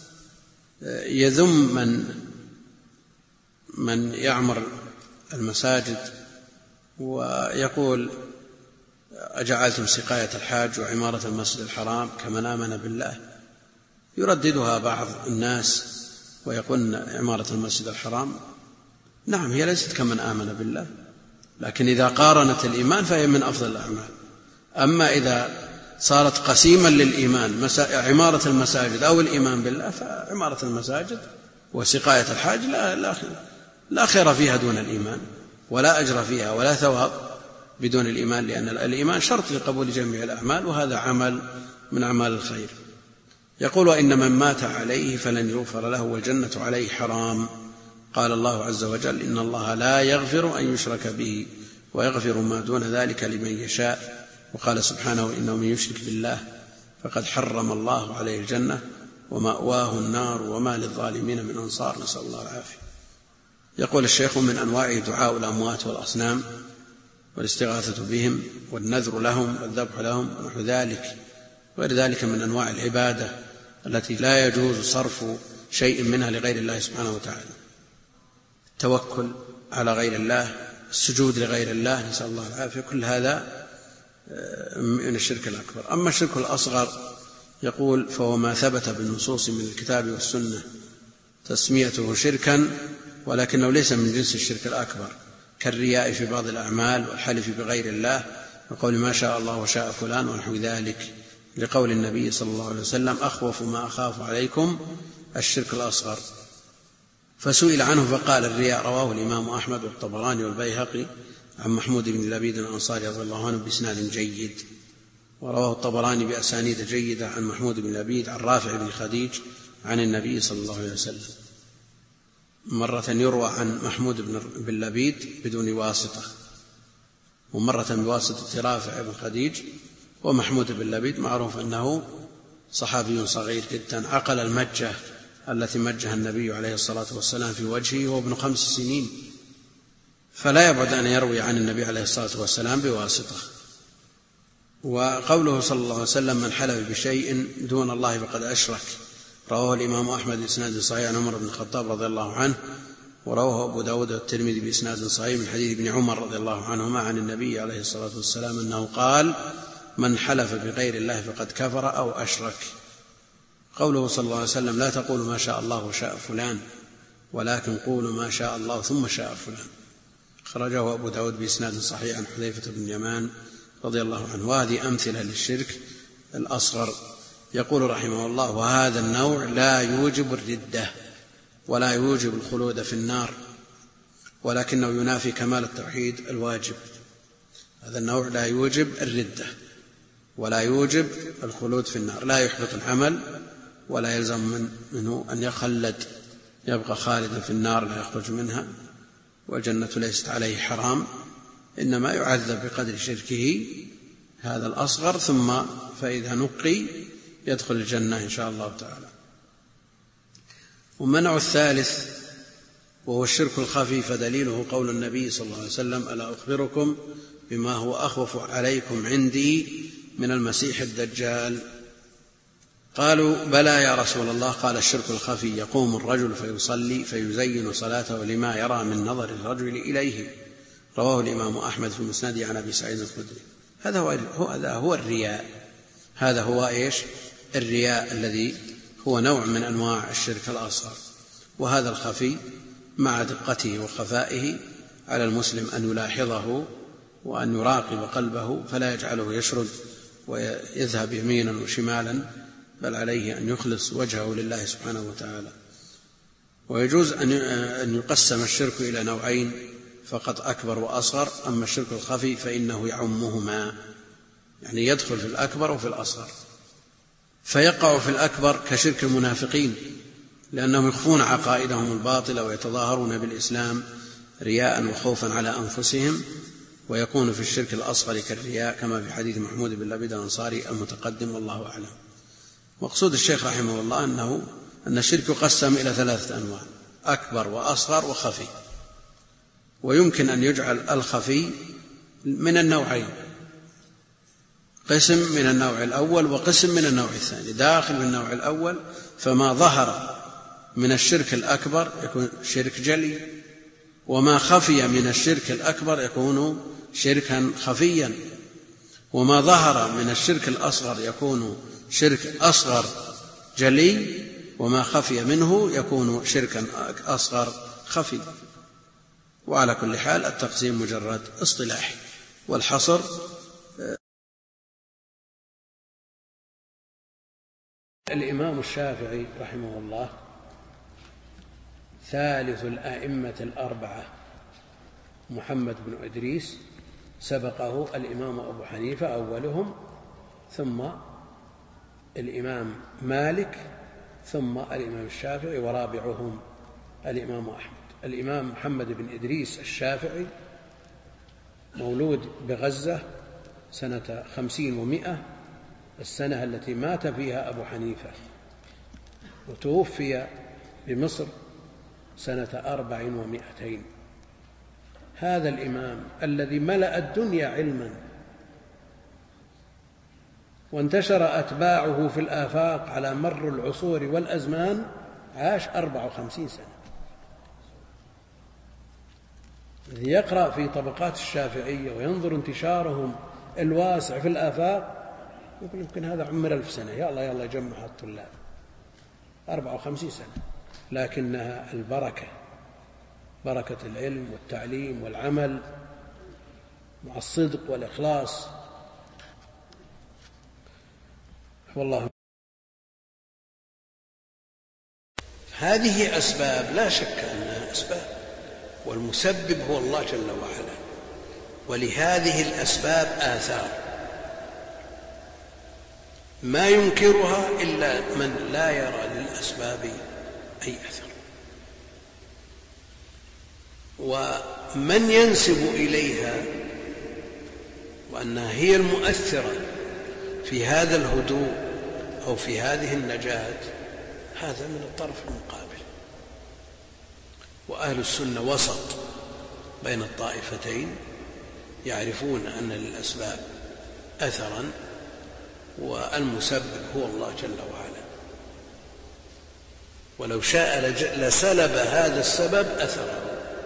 يذم من من يعمر المساجد ويقول: أجعلتم سقاية الحاج وعمارة المسجد الحرام كمن آمن بالله؟ يرددها بعض الناس ويقول: عمارة المسجد الحرام نعم هي ليست كمن آمن بالله، لكن إذا قارنت الإيمان فهي من أفضل الأعمال. أما إذا صارت قسيما للإيمان عمارة المساجد أو الإيمان بالله فعمارة المساجد وسقاية الحاج لا, لا, لا خير فيها دون الإيمان، ولا أجر فيها ولا ثواب بدون الإيمان، لأن الإيمان شرط لقبول جميع الأعمال، وهذا عمل من أعمال الخير. يقول: وإن من مات عليه فلن يغفر له والجنة عليه حرام. قال الله عز وجل: إن الله لا يغفر أن يشرك به ويغفر ما دون ذلك لمن يشاء. وقال سبحانه: إنه من يشرك بالله فقد حرم الله عليه الجنة ومأواه النار وما للظالمين من أنصار، نسأل الله العافية. يقول الشيخ: من أنواعه دعاء الأموات والأصنام والاستغاثة بهم والنذر لهم والذبح لهم ونحو ذلك، وغير ذلك من أنواع العبادة التي لا يجوز صرف شيء منها لغير الله سبحانه وتعالى. التوكل على غير الله، السجود لغير الله، نسأل الله العافية، كل هذا من الشرك الأكبر. أما الشرك الأصغر يقول: فهو ما ثبت بالنصوص من الكتاب والسنة تسميته شركا، ولكنه ليس من جنس الشرك الأكبر، كالرياء في بعض الأعمال والحلف بغير الله وقول ما شاء الله وشاء فلان ونحو ذلك، لقول النبي صلى الله عليه وسلم: أخوف ما أخاف عليكم الشرك الأصغر. فسئل عنه فقال: الرياء. رواه الإمام أحمد والطبراني والبيهقي عن محمود بن لبيد الأنصاري رضي الله عنه بإسناد جيد، ورواه الطبراني بأسانيد جيدة عن محمود بن لبيد عن رافع بن خديج عن النبي صلى الله عليه وسلم. مرة يروى عن محمود بن لبيد بدون واسطة، ومرة بواسطة رافع بن خديج. ومحمود بن لبيد معروف أنه صحابي صغير جدا، عقل المجة التي مجها النبي عليه الصلاة والسلام في وجهه وهو ابن خمس سنين، فلا يبعد أن يروي عن النبي عليه الصلاة والسلام بواسطة. وقوله صلى الله عليه وسلم: من حلف بشيء دون الله فقد أشرك، رواه الإمام أحمد بإسناد صحيح عن عمر بن الخطاب رضي الله عنه، ورواه أبو داود والترمذي بإسناد صحيح من حديث ابن عمر رضي الله عنهما عن النبي عليه الصلاة والسلام أنه قال: من حلف بغير الله فقد كفر أو أشرك. قوله صلى الله عليه وسلم: لا تقولوا ما شاء الله وشاء فلان، ولكن قولوا ما شاء الله ثم شاء فلان. خرجه أبو داود بإسناد صحيح عن حذيفة بن اليمان رضي الله عنه. وهذه أمثلة للشرك الأصغر. يقول رحمه الله: وهذا النوع لا يوجب الردة ولا يوجب الخلود في النار، ولكنه ينافي كمال التوحيد الواجب. هذا النوع لا يوجب الردة ولا يوجب الخلود في النار، لا يحبط العمل ولا يلزم منه أن يخلد يبقى خالدا في النار لا يخرج منها، والجنة ليست عليه حرام، إنما يعذب بقدر شركه هذا الأصغر، ثم فإذا نقي يدخل الجنة إن شاء الله تعالى. والمنع الثالث وهو الشرك الخفي، فدليله قول النبي صلى الله عليه وسلم: ألا أخبركم بما هو أخوف عليكم عندي من المسيح الدجال؟ قالوا: بلى يا رسول الله. قال: الشرك الخفي يقوم الرجل فيصلي فيزين صلاته لما يرى من نظر الرجل إليه. رواه الإمام أحمد في مسنده عن أبي سعيد الخدري. هذا هو, هذا هو الرياء. هذا هو إيش؟ الرياء الذي هو نوع من أنواع الشرك الأصغر. وهذا الخفي مع دقته وخفائه على المسلم أن يلاحظه وأن يراقب قلبه فلا يجعله يشرد ويذهب يمينا وشمالا، بل عليه أن يخلص وجهه لله سبحانه وتعالى. ويجوز أن يقسم الشرك إلى نوعين فقط: أكبر وأصغر. أما الشرك الخفي فإنه يعمهما، يعني يدخل في الأكبر وفي الأصغر. فيقع في الأكبر كشرك المنافقين، لأنهم يخفون عقائدهم الباطلة ويتظاهرون بالإسلام رياء وخوفا على أنفسهم. ويكون في الشرك الأصغر كالرياء كما في حديث محمود بن لبيد الأنصاري المتقدم، والله أعلم. مقصود الشيخ رحمه الله أنه أن الشرك يقسم إلى ثلاثة أنواع: أكبر وأصغر وخفي. ويمكن أن يجعل الخفي من النوعين، قسم من النوع الأول وقسم من النوع الثاني. داخل من النوع الأول فما ظهر من الشرك الأكبر يكون شرك جلي، وما خفي من الشرك الأكبر يكون شركا خفيا، وما ظهر من الشرك الأصغر يكون شرك أصغر جلي، وما خفي منه يكون شركا أصغر خفي. وعلى كل حال التقسيم مجرد اصطلاحي، والحصر الإمام الشافعي رحمه الله ثالث الأئمة الأربعة محمد بن إدريس، سبقه الإمام أبو حنيفة أولهم، ثم الإمام مالك، ثم الإمام الشافعي، ورابعهم الإمام أحمد. الإمام محمد بن إدريس الشافعي مولود بغزة سنة خمسين ومائة، السنة التي مات فيها أبو حنيفة، وتوفي بمصر سنة أربع ومائتين. هذا الإمام الذي ملأ الدنيا علما وانتشر أتباعه في الآفاق على مر العصور والأزمان عاش أربع وخمسين سنة. الذي يقرأ في طبقات الشافعية وينظر انتشارهم الواسع في الآفاق يقول يمكن هذا عمر ألف سنة، يا الله يا الله يجمع الطلاب. أربع وخمسين سنة، لكنها البركة، بركة العلم والتعليم والعمل مع الصدق والإخلاص. والله هذه أسباب لا شك أنها أسباب، والمسبب هو الله جل وعلا، ولهذه الأسباب آثار ما ينكرها إلا من لا يرى للأسباب أي أثر. ومن ينسب إليها وأنها هي المؤثرة في هذا الهدوء أو في هذه النجاة هذا من الطرف المقابل. وأهل السنة وسط بين الطائفتين، يعرفون أن للأسباب أثرا والمسبب هو الله جل وعلا، ولو شاء لسلب هذا السبب أثره.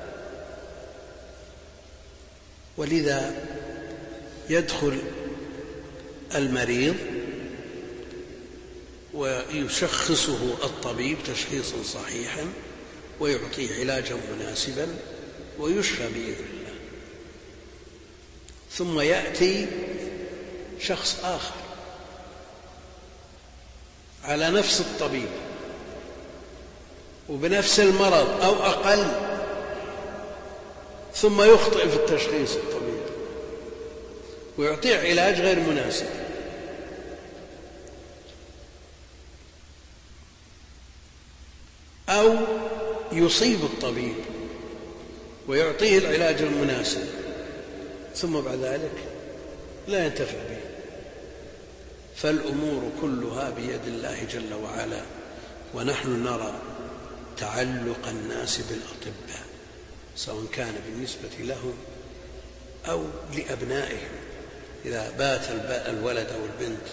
ولذا يدخل المريض ويشخصه الطبيب تشخيصا صحيحا ويعطيه علاجا مناسبا ويشفى بإذن الله. ثم يأتي شخص آخر على نفس الطبيب وبنفس المرض أو أقل، ثم يخطئ في التشخيص الطبيب ويعطيه علاج غير مناسب، أو يصيب الطبيب ويعطيه العلاج المناسب ثم بعد ذلك لا ينتفع به. فالأمور كلها بيد الله جل وعلا، ونحن نرى تعلق الناس بالأطباء سواء كان بالنسبة لهم أو لأبنائهم. إذا بات الولد أو البنت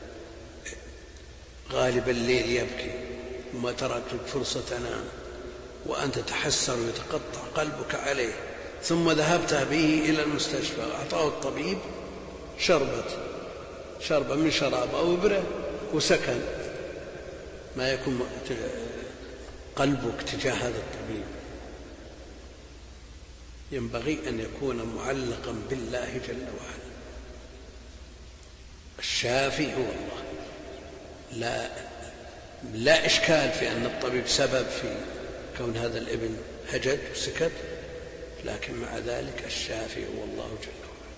غالب الليل يبكي وما ترك فرصة تنام وأنت تحسر ويتقطع قلبك عليه، ثم ذهبت به إلى المستشفى وأعطاه الطبيب شربة شربة من شراب أو إبرة وسكن، ما يكون قلبك تجاه هذا الطبيب؟ ينبغي أن يكون معلقا بالله جل وعلا. الشافي هو الله، لا لا إشكال في أن الطبيب سبب في كون هذا الابن هجد وسكت، لكن مع ذلك الشافي هو الله جل وعلا.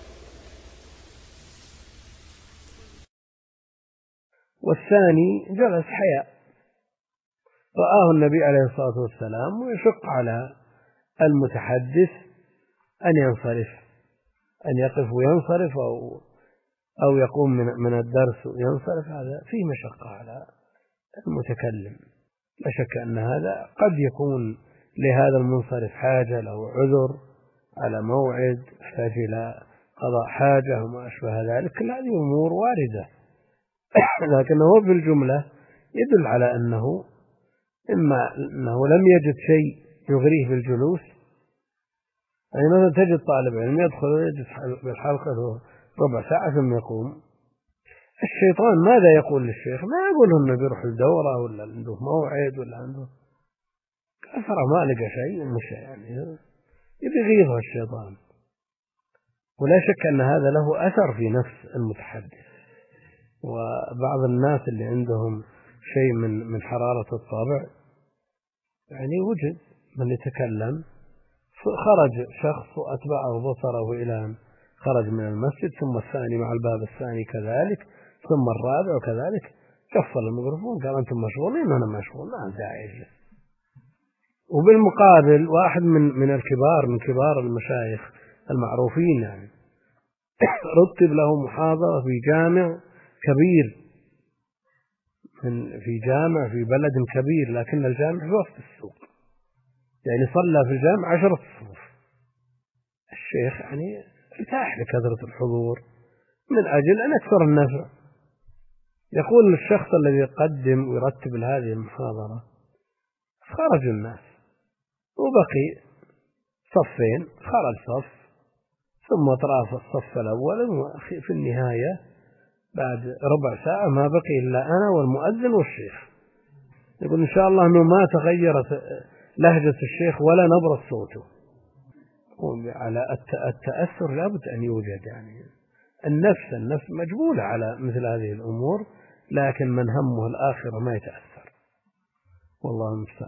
والثاني جلس حياء، رآه النبي عليه الصلاة والسلام ويشق على المتحدث أن ينصرف، أن يقف وينصرف أو أو يقوم من من الدرس وينصرف، هذا فيه مشقة على المتكلم. لا شك أن هذا قد يكون لهذا المنصرف حاجة له عذر على موعد، يحتاج إلى قضاء حاجة وما أشبه ذلك، كل هذه أمور واردة، لكنه بالجملة يدل على أنه إما أنه لم يجد شيء يغريه بالجلوس، يعني مثلا تجد طالب علم يدخل ويجلس بالحلقة ربع ساعة ثم يقوم، الشيطان ماذا يقول للشيخ؟ ما يقول انه بيروح الدورة ولا عنده موعد ولا عنده كثرة ما لقى شيء، مش يعني يبي يغيظه الشيطان. ولا شك أن هذا له أثر في نفس المتحدث. وبعض الناس اللي عندهم شيء من من حرارة الطبع يعني وجد من يتكلم، خرج شخص وأتبعه بصره إلى أن خرج من المسجد، ثم الثاني مع الباب الثاني كذلك، ثم الرابع وكذلك، كفل الميكروفون قال أنتم مشغولين، أنا مشغول ما عندي داعي. وبالمقابل واحد من من الكبار من كبار المشايخ المعروفين يعني، رتب له محاضرة في جامع كبير، من في جامع في بلد كبير، لكن الجامع في وسط السوق، يعني صلى في الجامع عشرة صفوف. الشيخ يعني ارتاح لكثرة الحضور من أجل أن يكثر النفع. يقول الشخص الذي يقدم ويرتب هذه المحاضرة: خرج الناس وبقي صفين، خرج صف ثم طراف الصف الأول، وفي النهاية بعد ربع ساعة ما بقي إلا أنا والمؤذن والشيخ. يقول إن شاء الله أنه ما تغيرت لهجة الشيخ ولا نبرة صوته. على التأثر لابد أن يوجد، يعني النفس النفس مجبولة على مثل هذه الأمور، لكن من همه الآخرة ما يتأثر، والله المستعان.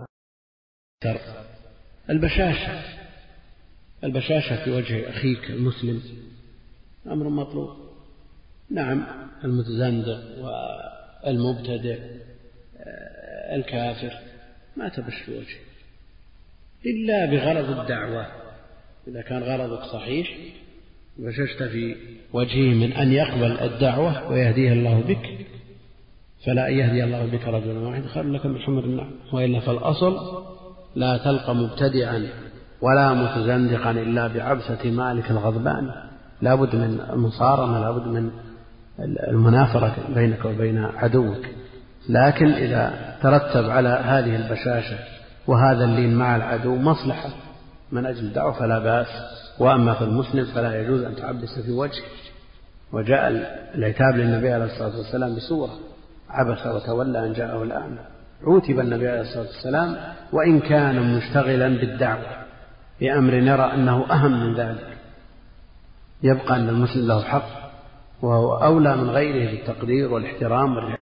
البشاشة البشاشة في وجه أخيك المسلم أمر مطلوب. نعم، المتزندق والمبتدع الكافر ما تبش في وجهه إلا بغرض الدعوة. إذا كان غرضك صحيح بششت في وجهه من أن يقبل الدعوة ويهديه الله بك، فلا يهدي الله بك رجلا واحدا خير لك من حمر النعم. وإلا فالأصل لا تلقى مبتدعا ولا متزندقا إلا بعبثة مالك الغضبان. لا بد من المصارمة، لا بد من المنافرة بينك وبين عدوك. لكن إذا ترتب على هذه البشاشة وهذا اللين مع العدو مصلحة من أجل الدعوة فلا بأس. وأما في المسلم فلا يجوز أن تعبس في وجهه. وجاء العتاب للنبي عليه الصلاة والسلام بسورة: عبس وتولى أن جاءه الأعمى. عوتب النبي عليه الصلاة والسلام وإن كان مشتغلا بالدعوة بأمر نرى أنه أهم من ذلك. يبقى أن المسلم له حق وهو أولى من غيره بالتقدير والاحترام والرعاية.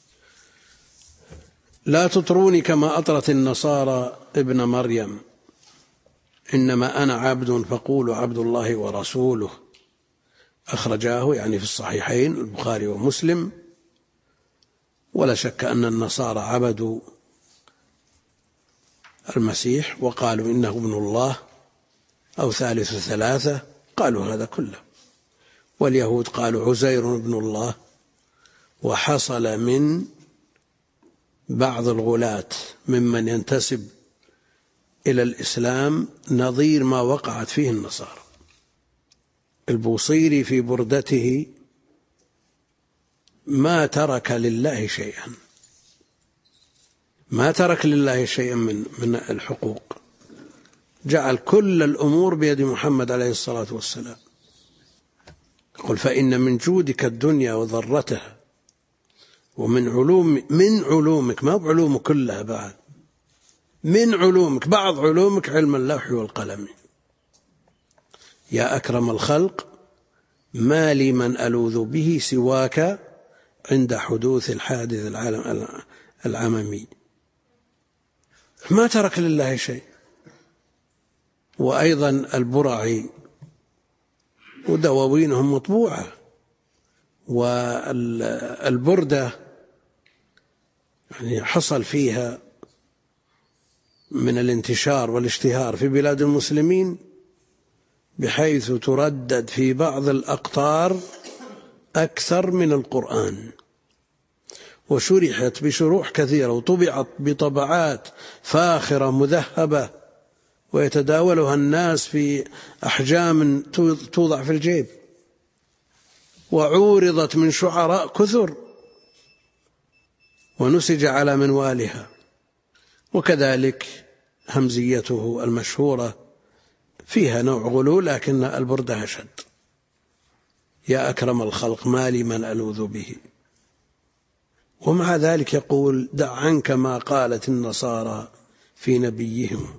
لا تطروني كما أطرت النصارى ابن مريم، إنما أنا عبد فقولوا عبد الله ورسوله. أخرجاه يعني في الصحيحين البخاري ومسلم. ولا شك أن النصارى عبدوا المسيح وقالوا إنه ابن الله أو ثالث ثلاثة، قالوا هذا كله. واليهود قالوا عزير ابن الله. وحصل من بعض الغلاة ممن ينتسب إلى الإسلام نظير ما وقعت فيه النصارى. البوصيري في بردته ما ترك لله شيئا، ما ترك لله شيئا من من الحقوق، جعل كل الأمور بيد محمد عليه الصلاة والسلام. يقول: فإن من جودك الدنيا وضرتها، ومن علوم من علومك، ما بعلومك كلها بعد، من علومك بعض علومك علم اللوح والقلم. يا أكرم الخلق ما لي من ألوذ به سواك عند حدوث الحادث العممي. ما ترك لله شيء. وأيضا البرعي ودواوينهم مطبوعة. والبردة يعني حصل فيها من الانتشار والاشتهار في بلاد المسلمين بحيث تردد في بعض الأقطار أكثر من القرآن، وشرحت بشروح كثيرة وطبعت بطبعات فاخرة مذهبة ويتداولها الناس في أحجام توضع في الجيب، وعورضت من شعراء كثر ونسج على منوالها. وكذلك همزيته المشهورة فيها نوع غلو، لكن البردة أشد. يا أكرم الخلق ما لي من ألوذ به. ومع ذلك يقول: دع عنك ما قالت النصارى في نبيهم.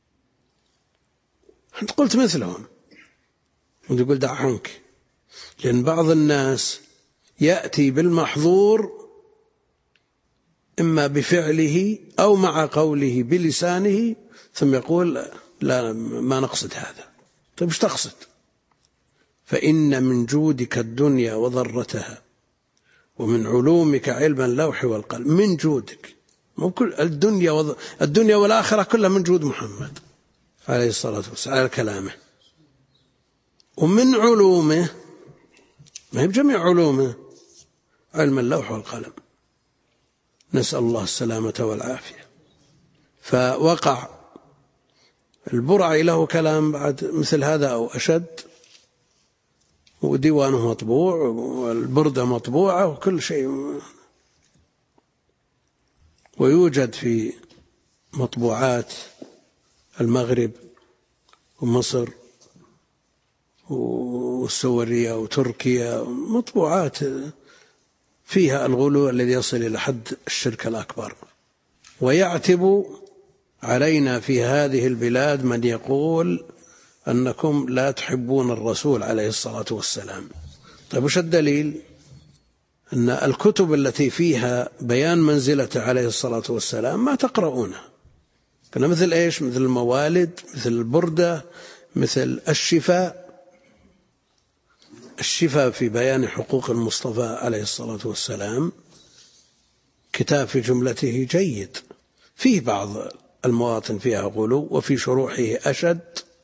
أنت قلت مثلهم وتقول دع عنك، لأن بعض الناس يأتي بالمحظور إما بفعله أو مع قوله بلسانه ثم يقول لا ما نقصد هذا. طيب ايش تقصد؟ فإن من جودك الدنيا وضرتها ومن علومك علم اللوح والقلم. من جودك، مو كل الدنيا وض... الدنيا والآخرة كلها من جود محمد عليه الصلاة والسلام على كلامه. ومن علومه، ما هي بجميع علومه، علم اللوح والقلم، نسأل الله السلامة والعافية. فوقع البرعي له كلام بعد مثل هذا أو أشد، وديوانه مطبوع والبردة مطبوعة وكل شيء، ويوجد في مطبوعات المغرب ومصر والسورية وتركيا مطبوعات فيها الغلو الذي يصل إلى حد الشرك الأكبر. ويعتب علينا في هذه البلاد من يقول أنكم لا تحبون الرسول عليه الصلاة والسلام. طيب وش الدليل؟ أن الكتب التي فيها بيان منزلته عليه الصلاة والسلام ما تقرؤونها، كنا مثل إيش؟ مثل الموالد، مثل البردة، مثل الشفاء. الشفاء في بيان حقوق المصطفى عليه الصلاة والسلام كتاب في جملته جيد، فيه بعض المواطن فيها غلو وفي شروحه أشد.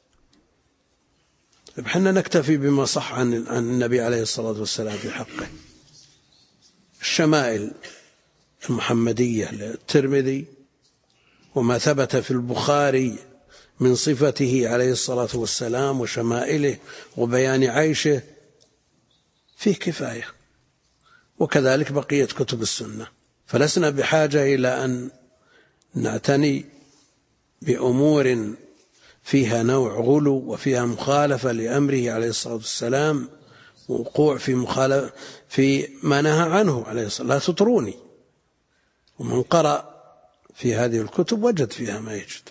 احنا نكتفي بما صح عن النبي عليه الصلاة والسلام في حقه. الشمائل المحمدية للترمذي وما ثبت في البخاري من صفته عليه الصلاة والسلام وشمائله وبيان عيشه فيه كفاية، وكذلك بقية كتب السنة. فلسنا بحاجة إلى أن نعتني بأمور فيها نوع غلو وفيها مخالفة لأمره عليه الصلاة والسلام، وقوع في مخالفة في ما نهى عنه عليه الصلاة. لا تطروني. ومن قرأ في هذه الكتب وجد فيها ما يجد،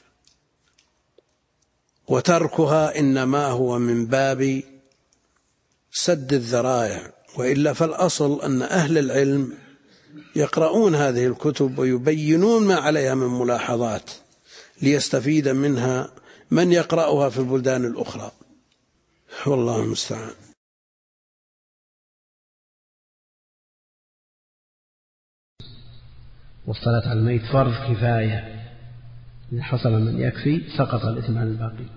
وتركها إنما هو من باب سد الذرائع، وإلا فالأصل أن أهل العلم يقرؤون هذه الكتب ويبينون ما عليها من ملاحظات ليستفيد منها من يقرأها في البلدان الأخرى، والله المستعان. والصلاة على الميت فرض كفاية، إذا حصل من يكفي سقط الإثم عن الباقي.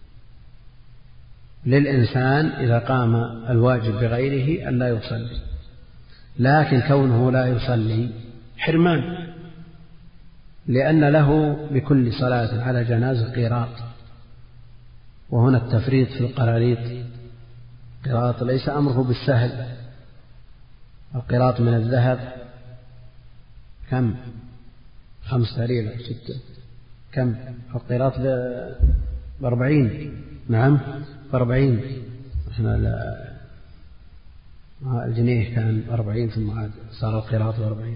للإنسان إذا قام الواجب بغيره أن لا يصلي، لكن كونه لا يصلي حرمان، لأن له بكل صلاة على جنازة قيراط. وهنا التفريط في القراريط. قيراط ليس أمره بالسهل. القيراط من الذهب كم؟ خمس تريلة ستة كم؟ القيراط بأربعين. نعم بأربعين. احنا الجنيه كان أربعين ثم عاد صار القيراط بأربعين.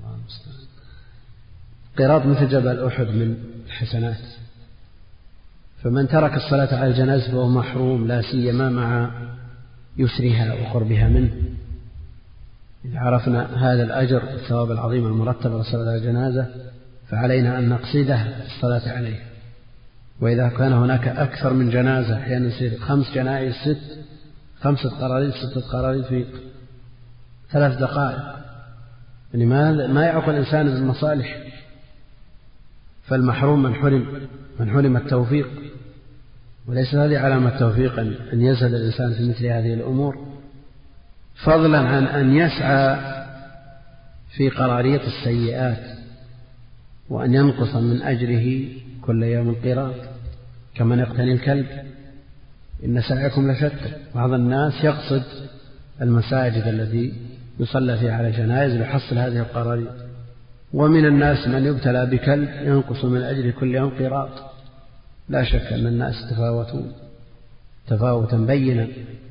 قيراط مثل جبل أحد من الحسنات. فمن ترك الصلاة على الجنازة فهو محروم، لا سيما مع يسرها وقربها منه. إذا عرفنا هذا الأجر والثواب العظيم المرتب على الصلاة على الجنازة فعلينا أن نقصده الصلاة عليه. وإذا كان هناك أكثر من جنازة، أحيانا يصير خمس جنائز ست خمسة قراريط ستة قراريط في ثلاث دقائق، يعني ما ما يعقل الإنسان بالمصالح. فالمحروم من حرم من حرم التوفيق، وليس هذه علامة توفيق أن يزهد الإنسان في مثل هذه الأمور، فضلا عن أن يسعى في قراريط السيئات وأن ينقص من أجره كل يوم قيراط كمن يقتني الكلب. إن سعيكم لشتى. بعض الناس يقصد المساجد التي يصلى فيها على جنائز ليحصل هذه القراريط. ومن الناس من يبتلى بكلب ينقص من أجل كل يوم قيراط. لا شك أن الناس تفاوتون تفاوتا بينا.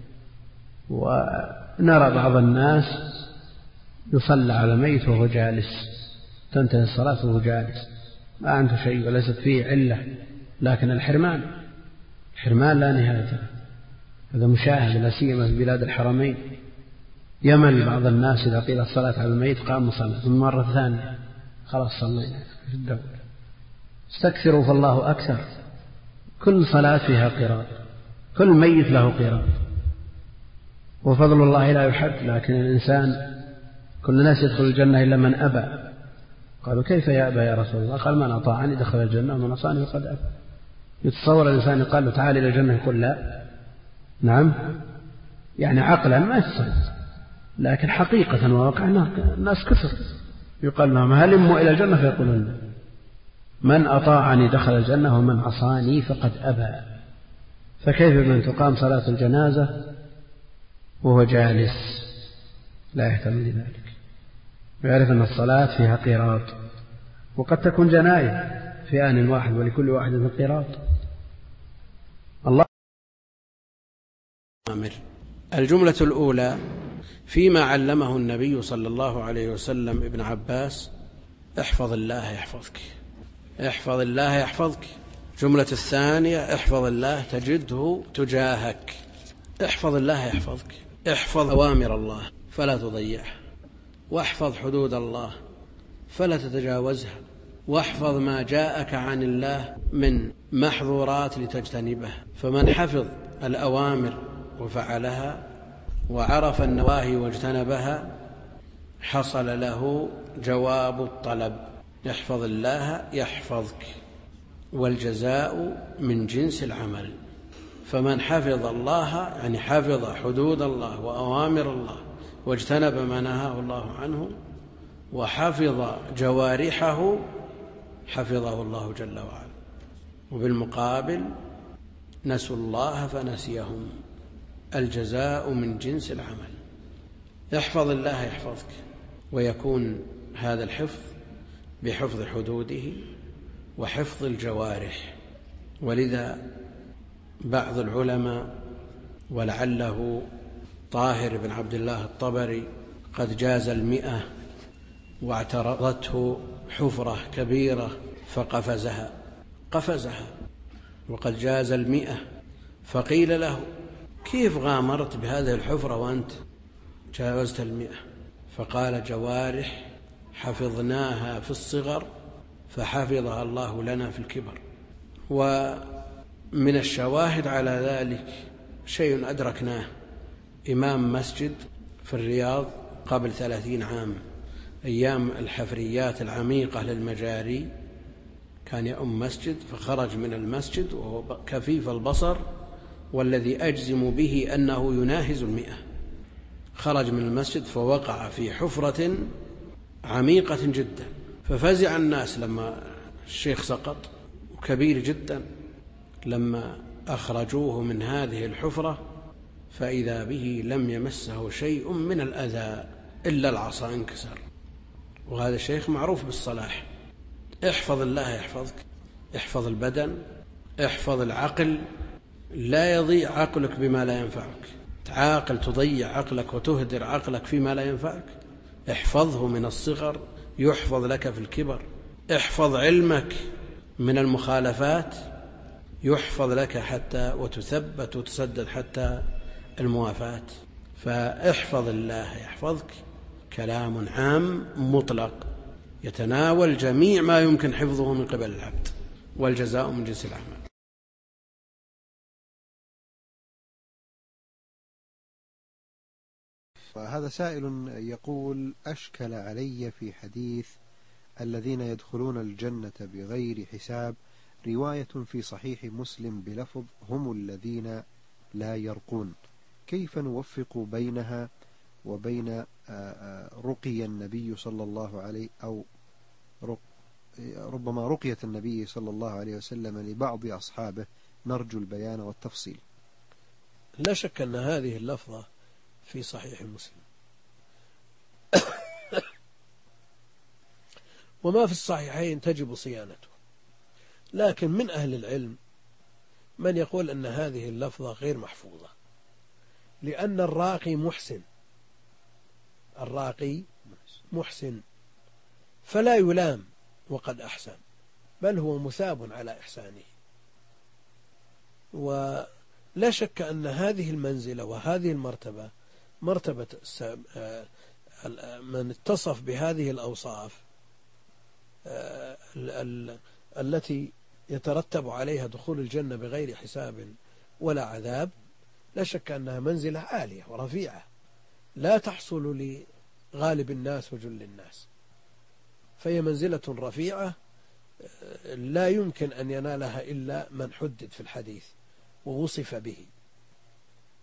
ونرى بعض الناس يصلى على ميت وهو جالس، تنتهي الصلاة وهو جالس، ما عنده شيء وليست فيه علة، لكن الحرمان الحرمان لا نهاية. هذا مشاهد لا سيما في بلاد الحرمين. يمل بعض الناس إذا قيل الصلاة على الميت قام وصلى، ثم مرة ثانية خلاص صلينا في الدولة. استكثروا فالله أكثر. كل صلاة فيها قراءة، كل ميت له قراءة، وفضل الله لا يحد. لكن الإنسان كل الناس يدخل الجنة إلا من أبى. قالوا كيف يأبى يا رسول الله؟ قال من أطاعني دخل الجنة ومن عصاني فقد أبى. يتصور الإنسان يقال له تعال إلى الجنة يقول لا، نعم، يعني عقلا ما يتصل، لكن حقيقة وواقعا الناس كثر يقال لهم هلموا إلى الجنة فيقولون من أطاعني دخل الجنة ومن عصاني فقد أبى. فكيف بمن تقام صلاة الجنازة وهو جالس لا يهتم بذلك، ويعرف أن الصلاة فيها قيراط، وقد تكون جناية في آن واحد ولكل واحد قيراط. الله أمر. الجملة الأولى فيما علمه النبي صلى الله عليه وسلم ابن عباس: احفظ الله يحفظك، احفظ الله يحفظك. جملة الثانية: احفظ الله تجده تجاهك. احفظ الله يحفظك، احفظ أوامر الله فلا تضيعها، واحفظ حدود الله فلا تتجاوزها، واحفظ ما جاءك عن الله من محظورات لتجتنبها. فمن حفظ الأوامر وفعلها وعرف النواهي واجتنبها حصل له جواب الطلب: احفظ الله يحفظك، والجزاء من جنس العمل. فمن حفظ الله يعني حفظ حدود الله وأوامر الله واجتنب ما نهاه الله عنه وحفظ جوارحه حفظه الله جل وعلا. وبالمقابل نسوا الله فنسيهم، الجزاء من جنس العمل. احفظ الله يحفظك، ويكون هذا الحفظ بحفظ حدوده وحفظ الجوارح. ولذا بعض العلماء ولعله طاهر بن عبد الله الطبري قد جاز المئة واعترضته حفرة كبيرة فقفزها قفزها وقد جاز المئة، فقيل له: كيف غامرت بهذه الحفرة وأنت جاوزت المئة؟ فقال: جوارح حفظناها في الصغر فحفظها الله لنا في الكبر. ومن الشواهد على ذلك شيء أدركناه: إمام مسجد في الرياض قبل ثلاثين عام أيام الحفريات العميقة للمجاري، كان يؤم مسجد فخرج من المسجد وهو كفيف البصر، والذي أجزم به أنه يناهز المئة. خرج من المسجد فوقع في حفرة عميقة جدا، ففزع الناس لما الشيخ سقط، وكبير جدا. لما أخرجوه من هذه الحفرة فإذا به لم يمسه شيء من الأذى إلا العصا انكسر. وهذا الشيخ معروف بالصلاح. احفظ الله يحفظك، احفظ البدن، احفظ العقل، لا يضيع عقلك بما لا ينفعك. تعاقل تضيع عقلك وتهدر عقلك فيما لا ينفعك، احفظه من الصغر يحفظ لك في الكبر. احفظ علمك من المخالفات يحفظ لك حتى وتثبت وتسدد حتى الموافاة. فاحفظ الله يحفظك كلام عام مطلق يتناول جميع ما يمكن حفظه من قبل العبد، والجزاء من جنس العمل. فهذا سائل يقول: أشكل علي في حديث الذين يدخلون الجنة بغير حساب رواية في صحيح مسلم بلفظ هم الذين لا يرقون، كيف نوفق بينها وبين رقي النبي صلى الله عليه أو ربما رقية النبي صلى الله عليه وسلم لبعض أصحابه؟ نرجو البيان والتفصيل. لا شك أن هذه اللفظة في صحيح مسلم وما في الصحيحين تجب صيانته، لكن من أهل العلم من يقول أن هذه اللفظة غير محفوظة، لأن الراقي محسن، الراقي محسن فلا يلام وقد أحسن، بل هو مثاب على إحسانه. ولا شك أن هذه المنزلة وهذه المرتبة مرتبة من اتصف بهذه الأوصاف التي يترتب عليها دخول الجنة بغير حساب ولا عذاب. لا شك أنها منزلة عالية ورفيعة لا تحصل لغالب الناس وجل الناس، فهي منزلة رفيعة لا يمكن أن ينالها إلا من حدد في الحديث ووصف به.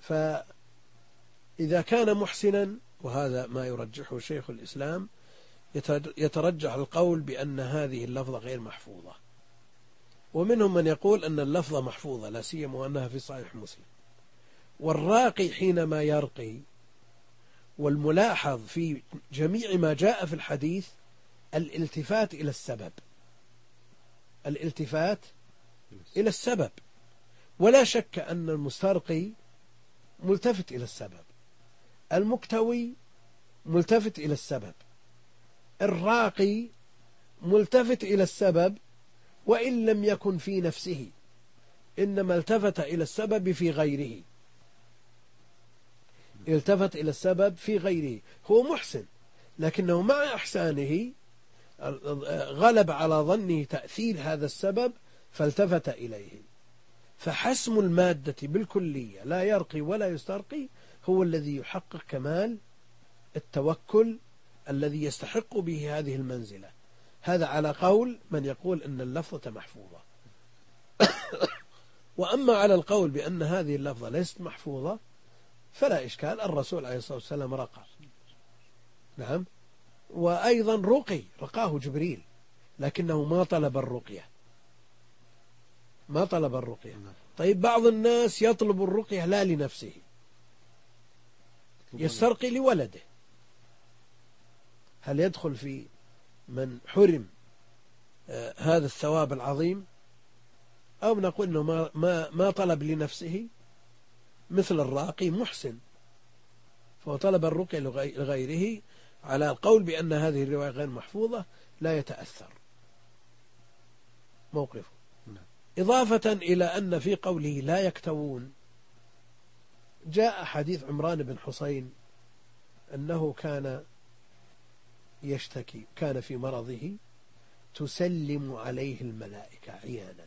فإذا كان محسنا، وهذا ما يرجحه شيخ الإسلام، يترجح القول بأن هذه اللفظة غير محفوظة، ومنهم من يقول أن اللفظة محفوظة لا سيما وأنها في صحيح مسلم. والراقي حينما يرقي، والملاحظ في جميع ما جاء في الحديث الالتفات إلى السبب، الالتفات إلى السبب، ولا شك أن المسترقي ملتفت إلى السبب، المكتوي ملتفت إلى السبب، الراقي ملتفت إلى السبب وإن لم يكن في نفسه، إنما التفت إلى السبب في غيره، التفت إلى السبب في غيره. هو محسن، لكنه مع إحسانه غلب على ظنه تأثير هذا السبب فالتفت إليه. فحسم المادة بالكلية لا يرقي ولا يسترقي هو الذي يحقق كمال التوكل الذي يستحق به هذه المنزلة. هذا على قول من يقول أن اللفظة محفوظة. وأما على القول بأن هذه اللفظة ليست محفوظة فلا إشكال، الرسول عليه الصلاة والسلام رقى، نعم، وأيضا رقي، رقاه جبريل، لكنه ما طلب الرقية، ما طلب الرقية. طيب بعض الناس يطلب الرقية لا لنفسه، يسترقي لولده، هل يدخل في من حرم آه هذا الثواب العظيم؟ أو نقول أنه ما, ما, ما طلب لنفسه، مثل الراقي محسن فهو طلب الرقية لغيره، على القول بأن هذه الرواية غير محفوظة لا يتأثر موقفه. إضافة إلى أن في قوله لا يكتوون جاء حديث عمران بن حسين أنه كان يشتكي، كان في مرضه تسلم عليه الملائكة عيانا،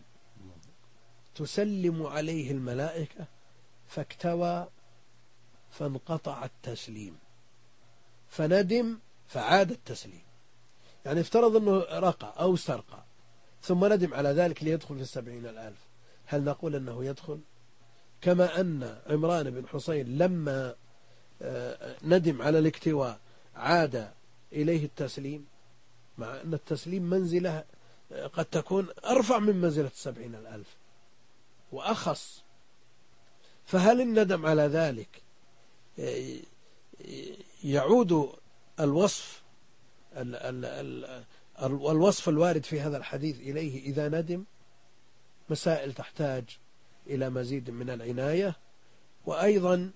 تسلم عليه الملائكة، فاكتوى فانقطع التسليم، فندم فعاد التسليم. يعني افترض أنه رقى أو استرقى ثم ندم على ذلك ليدخل في السبعين الألف، هل نقول أنه يدخل؟ كما أن عمران بن حسين لما ندم على الاكتواء عاد إليه التسليم، مع أن التسليم منزلة قد تكون أرفع من منزلة السبعين الألف وأخص. فهل الندم على ذلك يعود الوصف الوصف الوارد في هذا الحديث إليه إذا ندم؟ مسائل تحتاج إلى مزيد من العناية. وأيضا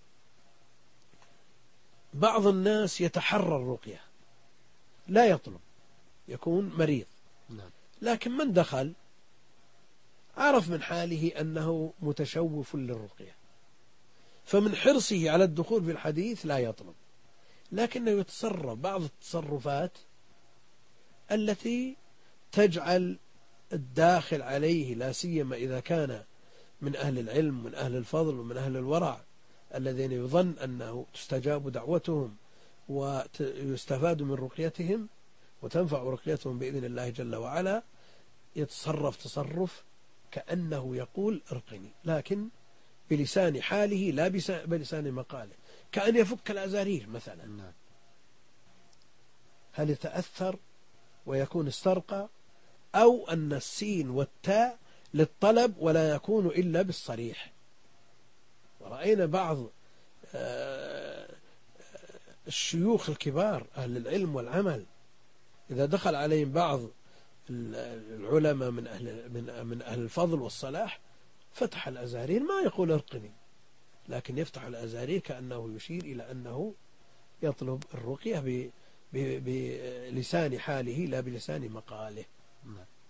بعض الناس يتحرى الرقية لا يطلب، يكون مريض، لكن من دخل عرف من حاله أنه متشوف للرقية، فمن حرصه على الدخول في الحديث لا يطلب، لكنه يتصرف بعض التصرفات التي تجعل الداخل عليه، لا سيما إذا كان من أهل العلم من أهل الفضل ومن أهل الورع الذين يظن أنه تستجاب دعوتهم ويستفاد من رقيتهم وتنفع رقيتهم بإذن الله جل وعلا، يتصرف تصرف كأنه يقول ارقني، لكن بلسان حاله لا بلسان مقاله، كأن يفك الأزارير مثلا. هل يتأثر ويكون استرقى، أو أن السين والتاء للطلب ولا يكون إلا بالصريح؟ ورأينا بعض الشيوخ الكبار أهل العلم والعمل إذا دخل عليهم بعض العلماء من أهل, من, من أهل الفضل والصلاح فتح الأزارير، ما يقول ارقني، لكن يفتح الأزارير كأنه يشير إلى أنه يطلب الرقية بلسان حاله لا بلسان مقاله.